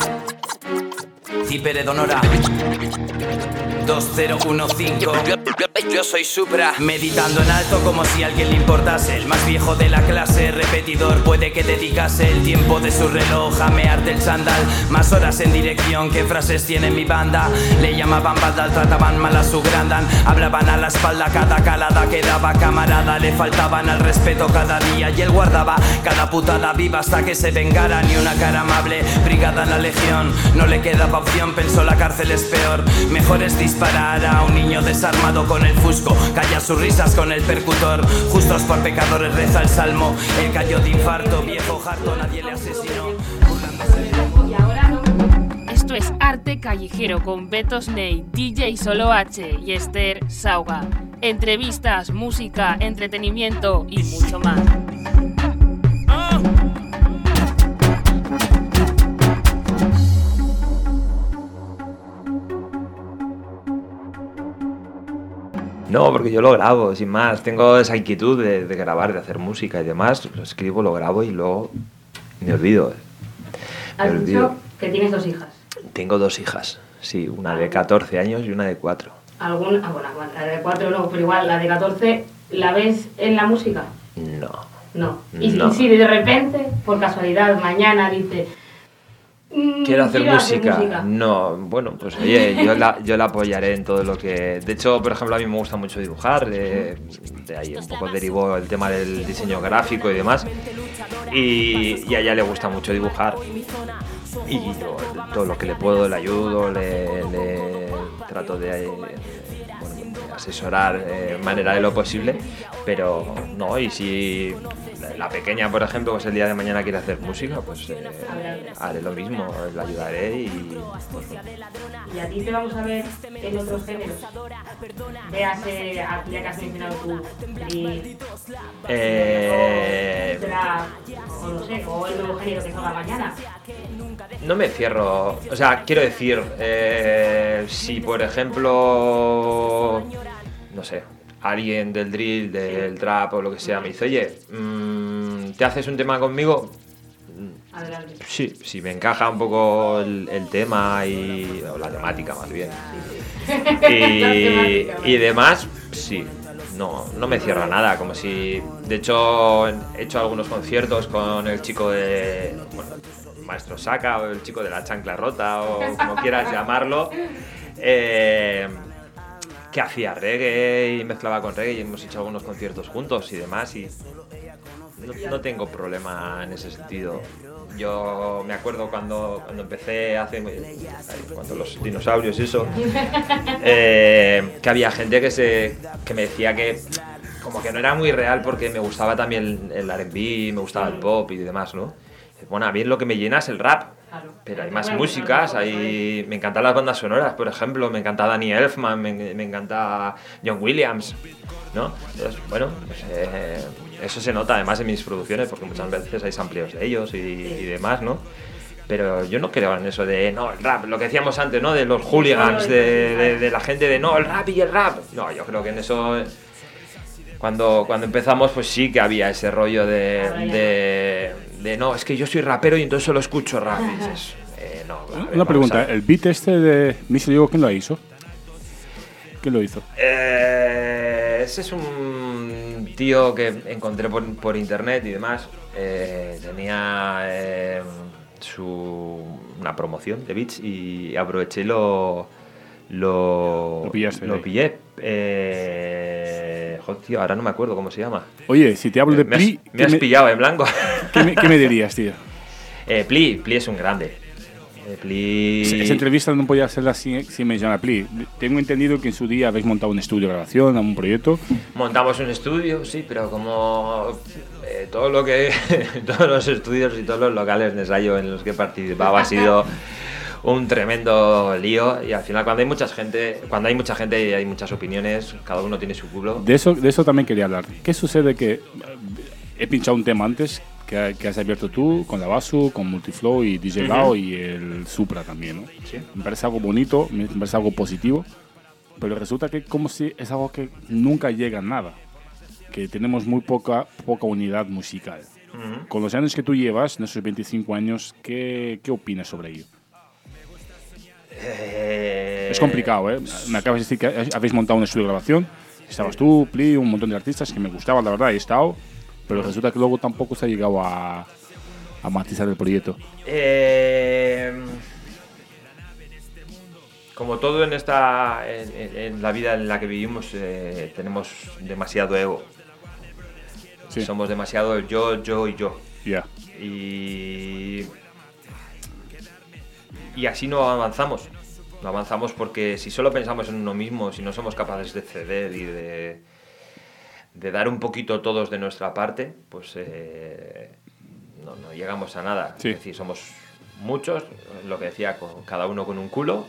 Cipere Donora 2015. Yo soy Supra, meditando en alto como si a alguien le importase. El más viejo de la clase, repetidor, puede que dedicase el tiempo de su reloj a mearte el chándal. Más horas en dirección que frases tiene mi banda. Le llamaban Badal, trataban mal a su grandan. Hablaban a la espalda, cada calada quedaba camarada. Le faltaban al respeto cada día y él guardaba cada putada viva hasta que se vengara. Ni una cara amable, brigada en la legión. No le quedaba opción, pensó la cárcel es peor. Mejor es disparar a un niño desarmado con el fusco, calla sus risas con el percutor. Justos por pecadores reza el salmo. Él cayó de infarto, viejo harto, nadie le asesinó. Esto es Arte Callejero con Beto Snake, DJ Solo H y Esther Sauga. Entrevistas, música, entretenimiento y mucho más. No, porque yo lo grabo, sin más. Tengo esa inquietud de grabar, de hacer música y demás. Lo escribo, lo grabo y luego me olvido. Has dicho que tienes 2 hijas. Tengo 2 hijas, sí. Una de 14 años y una de 4. Bueno, la de 4 no, pero igual la de 14, ¿la ves en la música? No. Y si de repente, por casualidad, mañana dice... ¿Quiero hacer música? No, bueno, pues oye, yo la apoyaré en todo lo que... De hecho, por ejemplo, a mí me gusta mucho dibujar, de ahí un poco derivó el tema del diseño gráfico y demás, y a ella le gusta mucho dibujar, y yo todo lo que le puedo le ayudo, le trato de asesorar de manera de lo posible, pero no, y si la pequeña, por ejemplo, pues el día de mañana quiere hacer música, pues haré lo mismo, la ayudaré y... Pues, ¿Y a ti te vamos a ver en otros géneros? Véase, ya que has mencionado tú, trap, o no sé, o el nuevo género que salga mañana. No me cierro, o sea, quiero decir, si por ejemplo, no sé, alguien del drill, del trap o lo que sea me dice, oye, ¿te haces un tema conmigo? Adelante. Sí, si me encaja un poco el tema o la temática más bien. Y demás, sí. No me cierra nada, como si... De hecho, he hecho algunos conciertos con el chico de... Bueno, Maestro Saka o el chico de la chancla rota o como quieras llamarlo, que hacía reggae y mezclaba con reggae y hemos hecho algunos conciertos juntos y demás y no tengo problema en ese sentido. Yo me acuerdo cuando empecé cuando los dinosaurios y eso, que había gente que me decía que como que no era muy real porque me gustaba también el R&B, me gustaba el pop y demás, ¿no? Bueno, a mí lo que me llena es el rap, pero hay más músicas, me encantan las bandas sonoras, por ejemplo, me encanta Danny Elfman, me encanta John Williams, ¿no? Entonces, bueno, pues, eso se nota además en mis producciones, porque muchas veces hay sampleos de ellos y demás, ¿no? Pero yo no creo en eso de, no, el rap, lo que decíamos antes, ¿no? De los hooligans, de la gente de, no, el rap y el rap. No, yo creo que en eso... Cuando empezamos, pues sí que había ese rollo de no, es que yo soy rapero y entonces solo escucho rap. Y dices, no, una pregunta, ¿el beat este de Mr. Diego quién lo hizo? ¿Quién lo hizo? Ese es un tío que encontré por internet y demás. Tenía una promoción de beats y aproveché y lo pillé. Joder, tío, ahora no me acuerdo cómo se llama. Oye, si te hablo de Pli... Me has pillado en blanco. ¿Qué me dirías, tío? Pli es un grande. Pli... Esa entrevista no podía hacerla sin mencionar a Pli. Tengo entendido que en su día habéis montado un estudio de grabación, un proyecto. Montamos un estudio, sí, pero como todos los estudios y todos los locales de ensayo en los que he participado ha sido un tremendo lío, y al final cuando hay mucha gente y hay muchas opiniones, cada uno tiene su culo. De eso también quería hablar. ¿Qué sucede? Que he pinchado un tema antes que has abierto tú con la Basu, con Multiflow y DJ Lao y el Supra también, ¿no? Sí. Me parece algo bonito, me parece algo positivo, pero resulta que como si es algo que nunca llega a nada, que tenemos muy poca unidad musical. Con los años que tú llevas, en esos 25 años, ¿qué opinas sobre ello? Es complicado, ¿eh? Me acabas de decir que habéis montado un estudio de grabación, estabas tú, Pli, un montón de artistas que me gustaban, la verdad, he estado, pero resulta que luego tampoco se ha llegado a matizar el proyecto. Como todo en la vida en la que vivimos, tenemos demasiado ego. Sí. Somos demasiado yo y yo. Yeah. Y así no avanzamos. No avanzamos porque si solo pensamos en uno mismo, si no somos capaces de ceder y de dar un poquito todos de nuestra parte, pues no llegamos a nada. Sí. Es decir, somos muchos, lo que decía, cada uno con un culo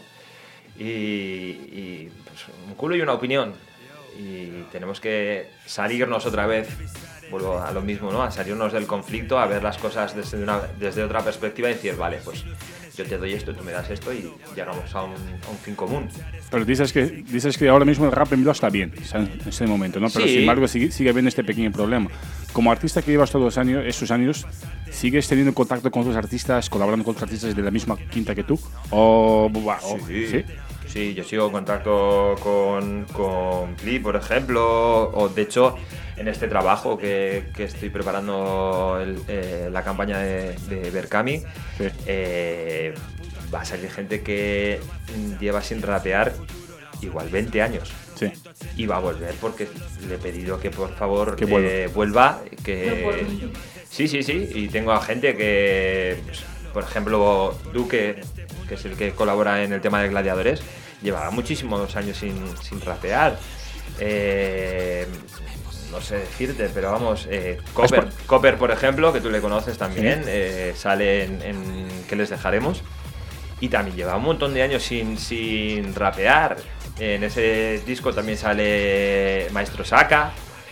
y pues, un culo y una opinión. Y tenemos que salirnos otra vez, vuelvo a lo mismo, ¿no? A salirnos del conflicto, a ver las cosas desde otra perspectiva y decir, vale, pues yo te doy esto, tú me das esto y llegamos a un fin común. Pero dices que ahora mismo el rap en Bilbao está bien, en este momento, ¿no? Pero sí. Sin embargo sigue habiendo este pequeño problema. Como artista que llevas todos esos años, ¿sigues teniendo contacto con otros artistas, colaborando con otros artistas de la misma quinta que tú? Sí. Sí, yo sigo en contacto con Pli, por ejemplo, o de hecho en este trabajo que estoy preparando la campaña de Berkami, sí. Va a salir gente que lleva sin rapear igual 20 años. Sí. Y va a volver porque le he pedido que por favor que vuelva. Sí, y tengo a gente que, pues, por ejemplo, Duque, que es el que colabora en el tema de Gladiadores, llevaba muchísimos años sin rapear. No sé decirte, pero vamos, Copper, por ejemplo, que tú le conoces también, sale en ¿Qué les dejaremos? Y también lleva un montón de años sin rapear. En ese disco también sale Maestro Saka,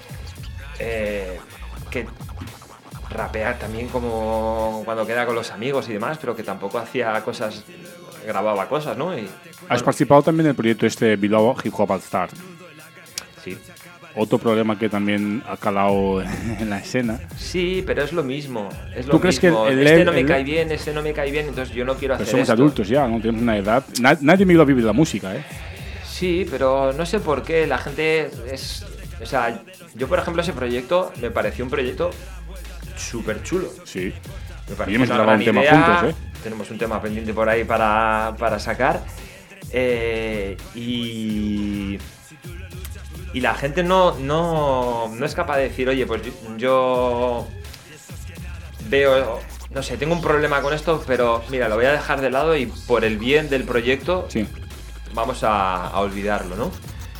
que rapea también como cuando queda con los amigos y demás, pero que tampoco hacía cosas, grababa cosas, ¿no? Has participado también en el proyecto Bilbao Hip Hop All Star. Sí. Otro problema que también ha calado en la escena. Sí, pero es lo mismo. ¿Tú crees que no me cae bien, este no me cae bien, entonces yo no quiero hacer esto. Somos adultos ya, ¿no? Tenemos una edad. Nadie me iba a vivir la música, ¿eh? Sí, pero no sé por qué la gente es... O sea, yo por ejemplo ese proyecto me pareció un proyecto súper chulo. Sí. Me pareció y hemos una grabado gran un tema idea. juntos, ¿eh? Tenemos un tema pendiente por ahí para sacar. Y la gente no es capaz de decir, oye, pues yo veo, no sé, tengo un problema con esto, pero mira, lo voy a dejar de lado y por el bien del proyecto sí. Vamos a olvidarlo, ¿no?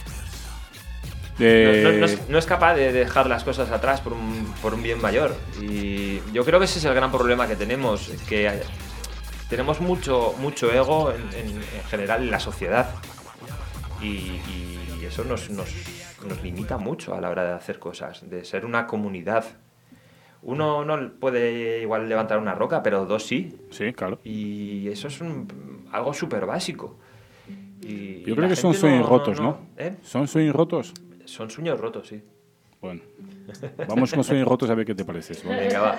No es capaz de dejar las cosas atrás por un bien mayor. Y yo creo que ese es el gran problema que tenemos, que tenemos mucho ego en general en la sociedad. Y eso nos limita mucho a la hora de hacer cosas, de ser una comunidad. Uno no puede igual levantar una roca, pero dos sí. Sí, claro. Y eso es algo súper básico. Yo creo que son sueños rotos, ¿no? ¿Eh? ¿Son sueños rotos? Son sueños rotos, sí. Bueno, vamos con Sueños Rotos a ver qué te parece. ¿Vale? Venga, va.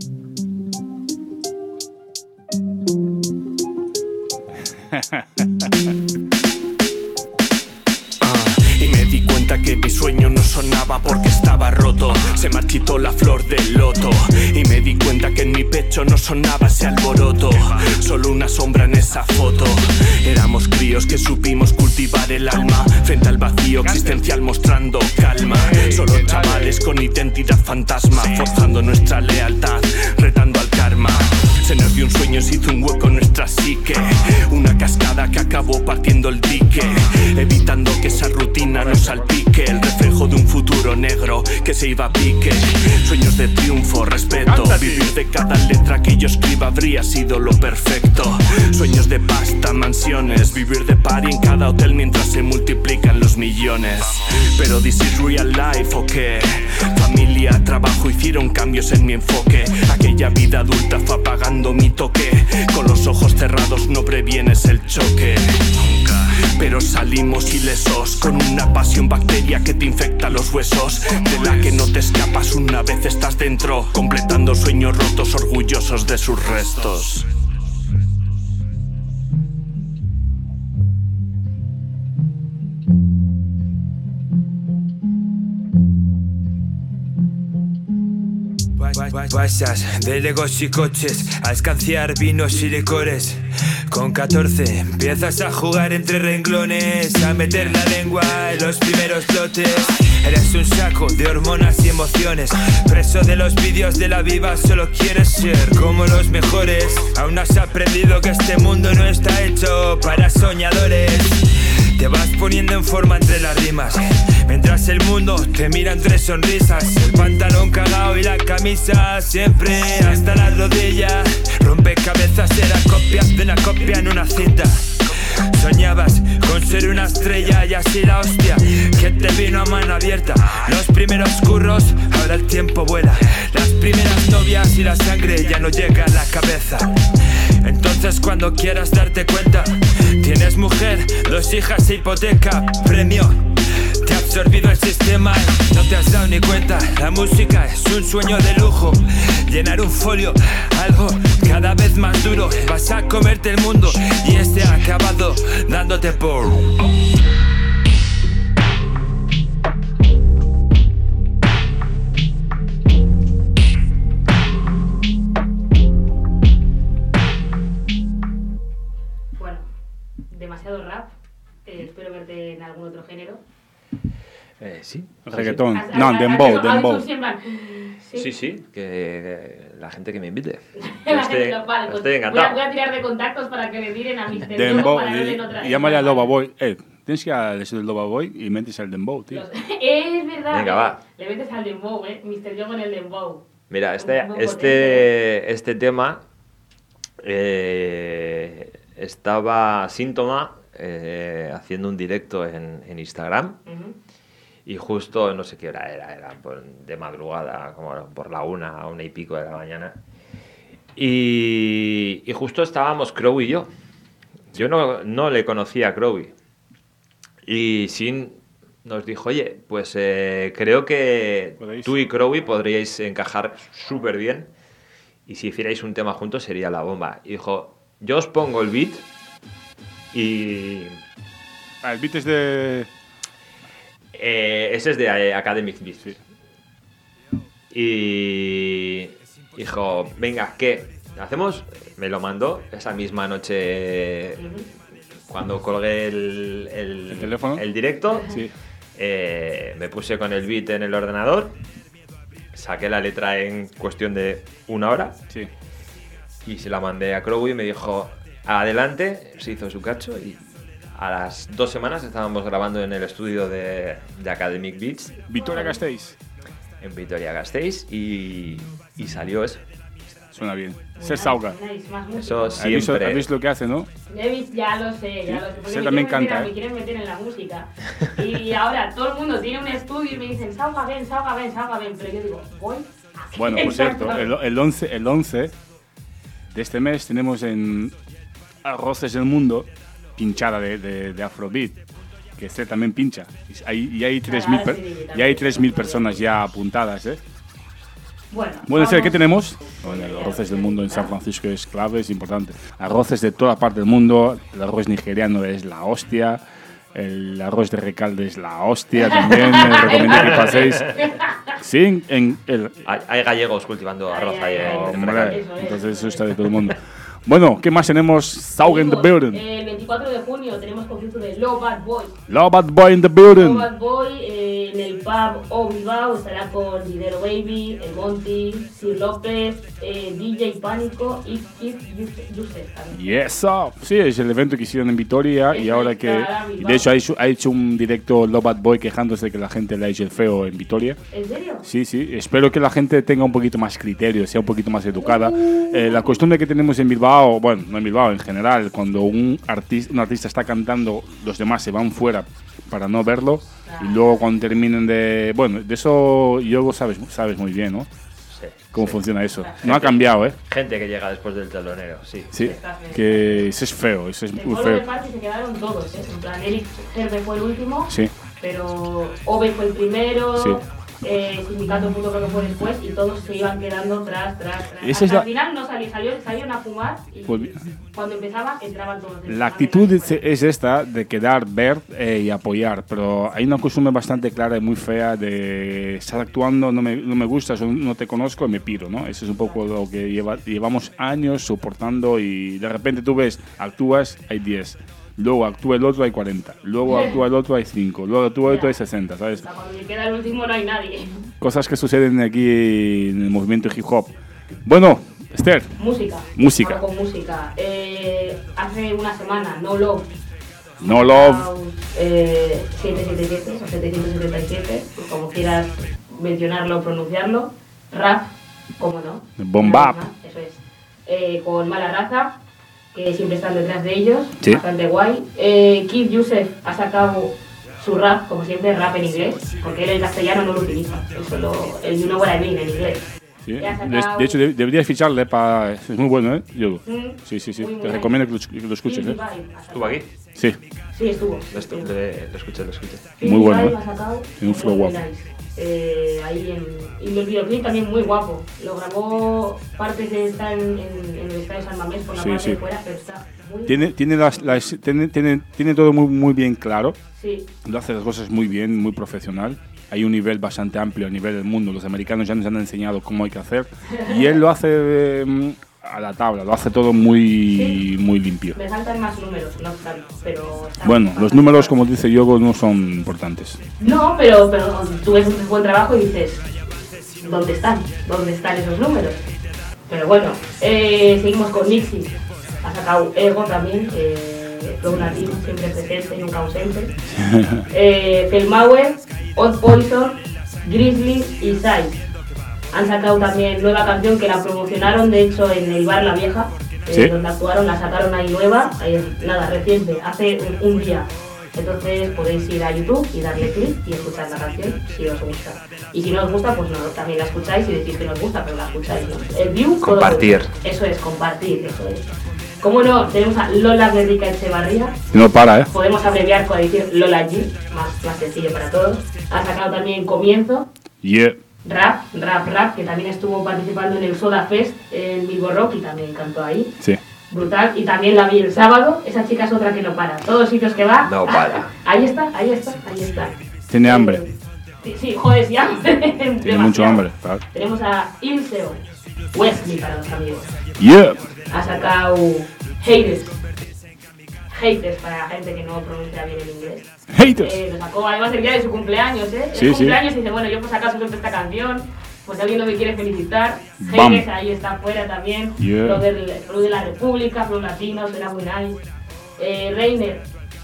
Y me di cuenta que mi sueño no sonaba porque estaba roto. Se marchitó la flor del loto. Y me di cuenta que en mi pecho no sonaba ese alboroto. Solo una sombra en esa foto. Éramos críos que supimos cultivar el alma frente al vacío existencial mostrando calma. Solo chavales con identidad fantasma, forzando nuestra lealtad, retando al karma. Se nos dio un sueño, se hizo un hueco en nuestra psique. Una cascada que acabó partiendo el dique, evitando que esa rutina nos salpique. El reflejo de un futuro negro que se iba a pique. Sueños de triunfo, respeto. Vivir de cada letra que yo escriba habría sido lo perfecto. Sueños de pasta, mansiones. Vivir de party en cada hotel mientras se multiplican los millones. Pero this is real life, ¿o qué? Familia, trabajo hicieron cambios en mi enfoque. Aquella vida adulta fue apagando mi toque. Con los ojos cerrados no previenes el choque. Pero salimos ilesos, con una pasión bacteria que te infecta los huesos, de la que no te escapas una vez estás dentro, completando sueños rotos, orgullosos de sus restos. Pasas de legos y coches a escanciar vinos y licores. Con 14 empiezas a jugar entre renglones, a meter la lengua en los primeros lotes. Eres un saco de hormonas y emociones, preso de los vídeos de la viva, solo quieres ser como los mejores. Aún no has aprendido que este mundo no está hecho para soñadores. Te vas poniendo en forma entre las rimas, mientras el mundo te mira entre sonrisas. El pantalón cagao y la camisa siempre hasta la rodilla. Rompecabezas era copias de una copia en una cinta. Soñabas con ser una estrella y así la hostia que te vino a mano abierta. Los primeros curros, ahora el tiempo vuela. Las primeras novias y la sangre ya no llega a la cabeza. Entonces cuando quieras darte cuenta, tienes mujer, 2 hijas e hipoteca, premio. Te ha absorbido el sistema, no te has dado ni cuenta. La música es un sueño de lujo, llenar un folio, algo cada vez más duro. Vas a comerte el mundo y este ha acabado dándote por... Bueno, demasiado rap. Espero verte en algún otro género. Sí. Reggaetón. No, dembow. Sí, que la gente que me invite. Vale, estoy encantado. Voy a tirar de contactos para que me miren a Mr. Dembow, para verle en otra. llámale a Lobaboy. Tienes que ir al del Lobaboy y metes al dembow, tío. Es verdad. Venga, va. Le metes al dembow, Mr. Young en el dembow. Mira, este tema estaba Síntoma haciendo un directo en Instagram. Y justo, no sé qué hora era de madrugada, como por la 1 y pico de la mañana. Y justo estábamos Crow y yo. Yo no le conocía a Crowy. Y Sin nos dijo, oye, pues creo que tú y Crowy podríais encajar súper bien. Y si hicierais un tema juntos sería la bomba. Y dijo, yo os pongo el beat y... El beat es de... ese es de Academic Beats. Sí. Y dijo, venga, ¿qué hacemos? Me lo mandó esa misma noche cuando colgué el teléfono, el directo. Sí. Me puse con el beat en el ordenador, saqué la letra en cuestión de 1 hora. Sí. Y se la mandé a Crowy y me dijo, adelante, se hizo su cacho y a las 2 semanas estábamos grabando en el estudio de Academic Beats. Vitoria-Gasteiz. En Vitoria-Gasteiz y salió eso. Suena bien. Se sauga. Eso siempre. ¿Habéis lo que hace, no? Ya lo sé. Se también canta. Me quieren meter en la música. Y ahora todo el mundo tiene un estudio y me dicen, sauga bien. Pero yo digo, voy. Bueno, por cierto, el 11 de este mes tenemos en Arroces del Mundo pinchada de Afrobeat. que este también pincha. Y hay 3.000 personas ya apuntadas, ¿eh? Bueno, Esther, ¿qué tenemos? Bueno, los arroces del mundo en San Francisco es clave, es importante. Arroces de toda parte del mundo, el arroz nigeriano es la hostia, el arroz de Recalde es la hostia también, recomiendo que paséis. Sí, hay gallegos cultivando arroz ahí en Recalde. Entonces eso está de todo el mundo. Bueno, ¿qué más tenemos? Sauga in the building. El 24 de junio tenemos concierto de Low Bad Boy. Low Bad Boy in the building. Low Bad Boy en el pub O Bilbao estará con Lidero Baby, El Monty, Sir López, DJ Pánico y Kid Yusef. Yes, sí, es el evento que hicieron en Vitoria y ahora que... De hecho, ha hecho un directo Low Bad Boy quejándose de que la gente le ha hecho el feo en Vitoria. ¿En serio? Sí. Espero que la gente tenga un poquito más criterio, sea un poquito más educada. La costumbre que tenemos en Bilbao, bueno, no en Bilbao, en general, cuando un artista está cantando, los demás se van fuera para no verlo y luego cuando terminen de... Bueno, de eso yo sabes muy bien, ¿no? Sí. ¿Cómo funciona eso? No ha cambiado, ¿eh? Gente que llega después del telonero, sí. Sí, que eso es feo, eso es muy feo. En el party se quedaron todos, ¿eh? En plan, Eric Herbe fue el último, sí. Pero Ove fue el primero... Sí. Sindicato Punto creo que fue después y todos se iban quedando tras. Al final no salieron a fumar y cuando empezaba entraban todos. La actitud es esta de quedar, ver y apoyar, pero hay una costumbre bastante clara y muy fea de estar actuando, no me gustas, no te conozco y me piro, ¿no? Eso es un poco lo que llevamos años soportando y de repente tú ves, actúas, hay 10. Luego actúa el otro, hay 40. Luego actúa el otro, hay 5. Luego actúa el otro, hay 60, ¿sabes? Cuando queda el último no hay nadie. Cosas que suceden aquí en el movimiento hip hop. Bueno, Esther. Música. Música. Con música. Hace una semana, No Love. 777 o 777, como quieras mencionarlo o pronunciarlo. Rap, ¿cómo no? Bomb Bap. Eso es. Con Mala Raza, que siempre están detrás de ellos, sí. Bastante guay. Kid Yusef ha sacado su rap, como siempre, rap en inglés, porque él el castellano no lo utiliza, es solo el You Know What I Mean en inglés. Sí. De hecho, deberías ficharle para... Es muy bueno, ¿eh? Yo. Sí. Te recomiendo que lo escuches, ¿eh? ¿Estuvo aquí? Sí. Sí, estuvo. Lo escuché. Muy bueno, ¿eh? Tiene un flow guapo. Y el videoclip también muy guapo. Lo grabó partes de estar en el estadio San Mamés por la parte de fuera, pero está muy tiene todo muy bien claro. Sí. Lo hace las cosas muy bien, muy profesional. Hay un nivel bastante amplio a nivel del mundo. Los americanos ya nos han enseñado cómo hay que hacer. Y él lo hace a la tabla, lo hace todo muy limpio. Me faltan más números, no obstante, pero... Bueno, los números, como dice Yogo, no son importantes. No, pero tú ves un buen trabajo y dices, ¿dónde están? ¿Dónde están esos números? Pero bueno, seguimos con Nixie. Ha sacado Ego también, Flow Latino, siempre presente, nunca ausente. Felmauer, Odd Poison, Grizzly y Size. Han sacado también nueva canción que la promocionaron, de hecho, en el bar La Vieja, ¿sí? Donde actuaron, la sacaron ahí nueva, nada, reciente, hace un día. Entonces podéis ir a YouTube y darle clic y escuchar la canción si os gusta. Y si no os gusta, pues no, también la escucháis y decís que no os gusta, pero la escucháis, ¿no? El view, compartir. Eso es, compartir, eso es. Como no, tenemos a Lola Guerrica Echevarría. No para, ¿eh? Podemos abreviar con decir Lola G, más sencillo para todos. Ha sacado también Comienzo. Yeah. Rap, que también estuvo participando en el Soda Fest en Bilbo Rock y también cantó ahí. Sí. Brutal, y también la vi el sábado. Esa chica es otra que no para. Todos los sitios que va. No para. Ahí está. Tiene hambre. Sí, joder, sí, hambre. Tiene mucho hambre, claro. Tenemos a Ilseo, Wesley para los amigos. Yeah. Ha sacado Haters para la gente que no pronuncia bien el inglés. Haters. Lo sacó además el día de su cumpleaños, ¿eh? Sí, el cumpleaños y dice, bueno, yo pues acaso siempre esta canción, pues alguien no me quiere felicitar. Haters ahí está afuera también. Yeah. Flow de la República, Flow Latino, será muy nice. Reiner.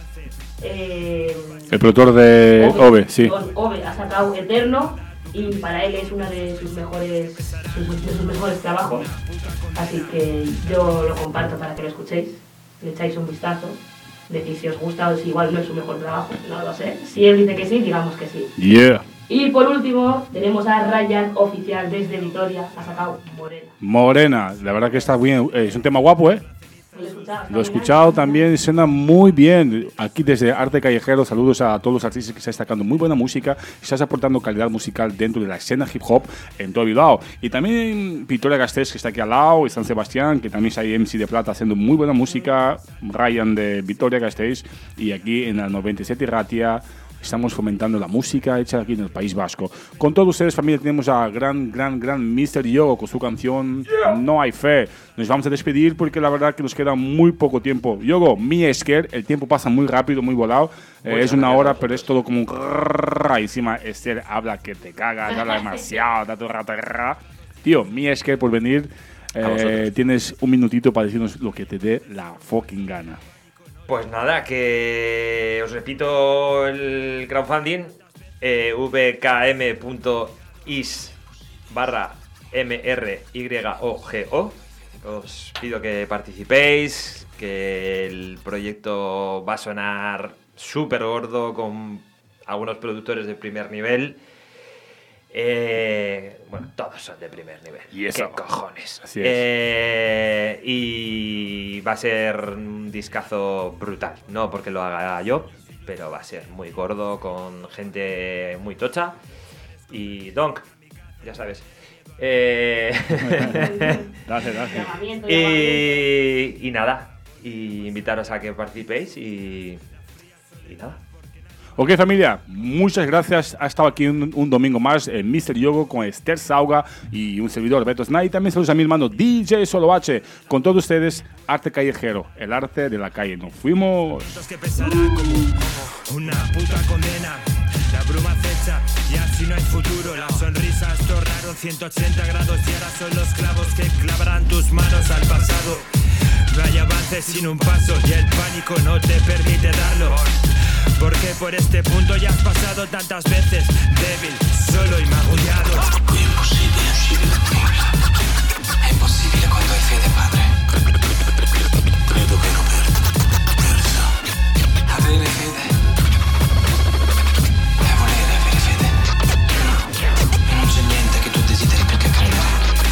El productor de Ove, sí. Con Ove ha sacado Eterno y para él es uno de sus mejores trabajos. Así que yo lo comparto para que lo escuchéis, le echáis un vistazo, decís si os gusta o si igual no es su mejor trabajo, no lo sé. Si él dice que sí, digamos que sí. Yeah. Y por último, tenemos a Ryan Oficial desde Vitoria, ha sacado Morena. Morena, la verdad que está bien, es un tema guapo, ¿eh? ¿Lo escucháis? Lo he escuchado también, suena muy bien. Aquí desde Arte Callejero, saludos a todos los artistas que están sacando muy buena música y estás aportando calidad musical dentro de la escena hip hop en todo Bilbao. Y también Victoria Gasteiz, que está aquí al lado, y San Sebastián, que también hay MC de Plata haciendo muy buena música, Ryan de Victoria Gasteiz, y aquí en el 97 Irratia estamos fomentando la música hecha aquí en el País Vasco. Con todos ustedes, familia, tenemos a gran Mr. Yogo con su canción No hay fe. Nos vamos a despedir porque la verdad que nos queda muy poco tiempo. Yogo, mi Esker, el tiempo pasa muy rápido, muy volado. Es una hora, pero es todo como un... Y encima Esther habla que te cagas, habla demasiado, da todo el rato. Tío, mi Esker, por venir, tienes un minutito para decirnos lo que te dé la fucking gana. Pues nada, que os repito el crowdfunding, vkm.is/MRYOGO. Os pido que participéis, que el proyecto va a sonar súper gordo con algunos productores de primer nivel. Bueno, todos son de primer nivel. ¿Y eso? ¿Qué cojones? Así es. Y va a ser un discazo brutal. No porque lo haga yo, pero va a ser muy gordo, con gente muy tocha. Y Donk, ya sabes. Gracias. Y nada, y invitaros a que participéis y nada. Ok, familia, muchas gracias. Ha estado aquí un domingo más Mr. Yogo con Esther Sauga y un servidor, Beto Snai. También saludos a mi hermano DJ Solo H. Con todos ustedes, Arte Callejero, el arte de la calle. Nos fuimos. Que pesarán como una puta condena. La bruma acecha y así no hay futuro. Las sonrisas tornaron 180 grados y ahora son los clavos que clavarán tus manos al pasado. No hay avance sin un paso y el pánico no te permite darlo. Porque por este punto ya has pasado tantas veces, débil, solo y magullado. È impossibile quando hai fede, padre. Credo che Roberto persa. Avere fede è volere avere fede. E non c'è niente che tu desideri più che credere.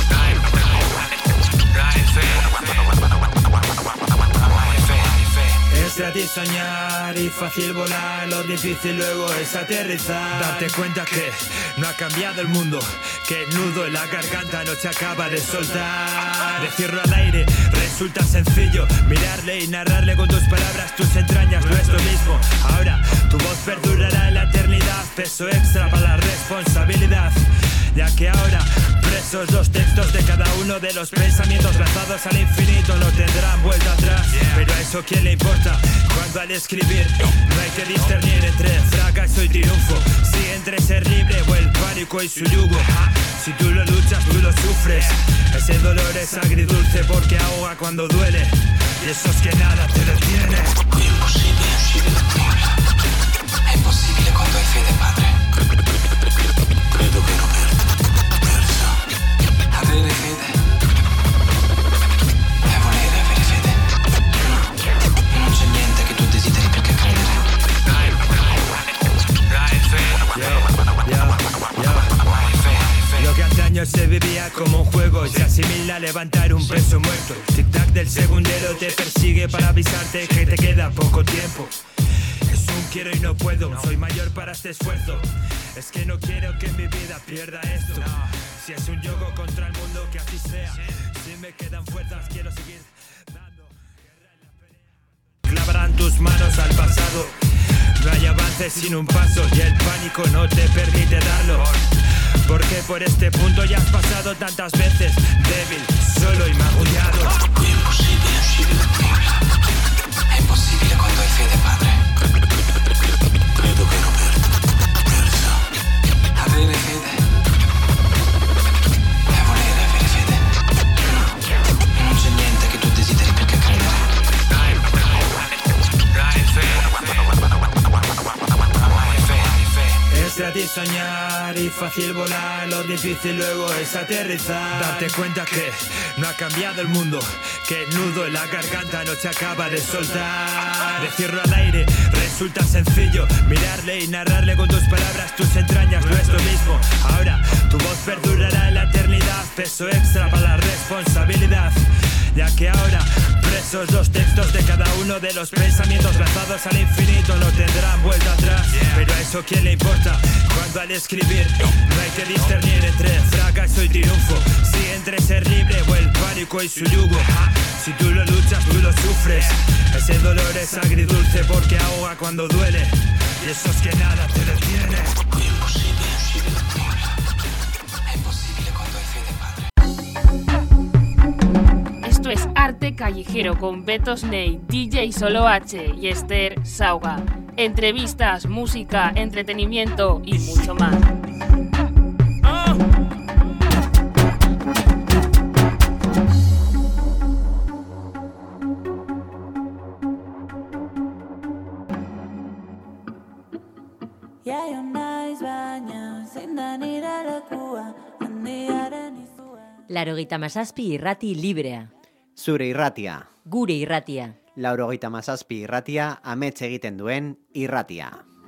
Es gratis soñar y fácil volar, lo difícil luego es aterrizar. Darte cuenta que no ha cambiado el mundo, que el nudo en la garganta no te acaba de soltar. Decirlo al aire resulta sencillo, mirarle y narrarle con tus palabras tus entrañas no es lo mismo. Ahora tu voz perdurará en la eternidad, peso extra para la responsabilidad. Ya que ahora, presos los textos de cada uno de los pensamientos lanzados al infinito no tendrán vuelta atrás. Pero a eso quién le importa, cuando al escribir no hay que discernir entre fracaso y triunfo, si entre ser libre o el pánico y su yugo. Si tú lo luchas, tú lo sufres. Ese dolor es agridulce porque ahoga cuando duele, y eso es que nada te detiene. Qui è impossibile uscire da nulla. È impossibile quando hai fede, padre. Credo che Roberto persa. Avere fede è volere avere fede. E non c'è niente che tu desideri più che credere. Lo que antaño se vivía como un juego se asimila a levantar un peso muerto. Tic-tac del segundero te persigue para avisarte que te queda poco tiempo. Es un quiero y no puedo, soy mayor para este esfuerzo. Es que no quiero que mi vida pierda esto. Si es un yogo contra el mundo, que así sea. Si me quedan fuerzas, quiero seguir dando guerra en la pelea. Clavarán tus manos al pasado. No hay avance sin un paso y el pánico no te permite darlo. Porque por este punto ya has pasado tantas veces, débil, solo y magullado. Qui è impossibile uscire da nulla. È impossibile quando hai fede, padre. Credo che Roberto persa. Avere fede è volere avere fede. E non c'è niente che tu desideri più che credere. Es gratis soñar y fácil volar, lo difícil luego es aterrizar. Darte cuenta que no ha cambiado el mundo, que el nudo en la garganta no te acaba de soltar. Decirlo al aire resulta sencillo, mirarle y narrarle con tus palabras tus entrañas no es lo mismo. Ahora tu voz perdurará en la eternidad, peso extra para la responsabilidad. ya que ahora presos los textos de cada uno de los pensamientos lanzados al infinito no tendrán vuelta atrás. Pero a eso quién le importa, cuando al escribir no hay que discernir entre fracaso y triunfo, si entre ser libre o el pánico y su yugo. Si tú lo luchas, tú lo sufres. Ese dolor es agridulce porque ahoga cuando duele, y eso es que nada te detiene. Muy imposible. Es posible cuando hay fe de padre. Esto es Arte Callejero con Beto Snake, DJ Solo H y Esther Sauga. Entrevistas, música, entretenimiento y mucho más. Laurogeita hamazazpi irrati librea. Zure irratia. Gure irratia. Laurogeita hamazazpi irratia amets egiten duen irratia.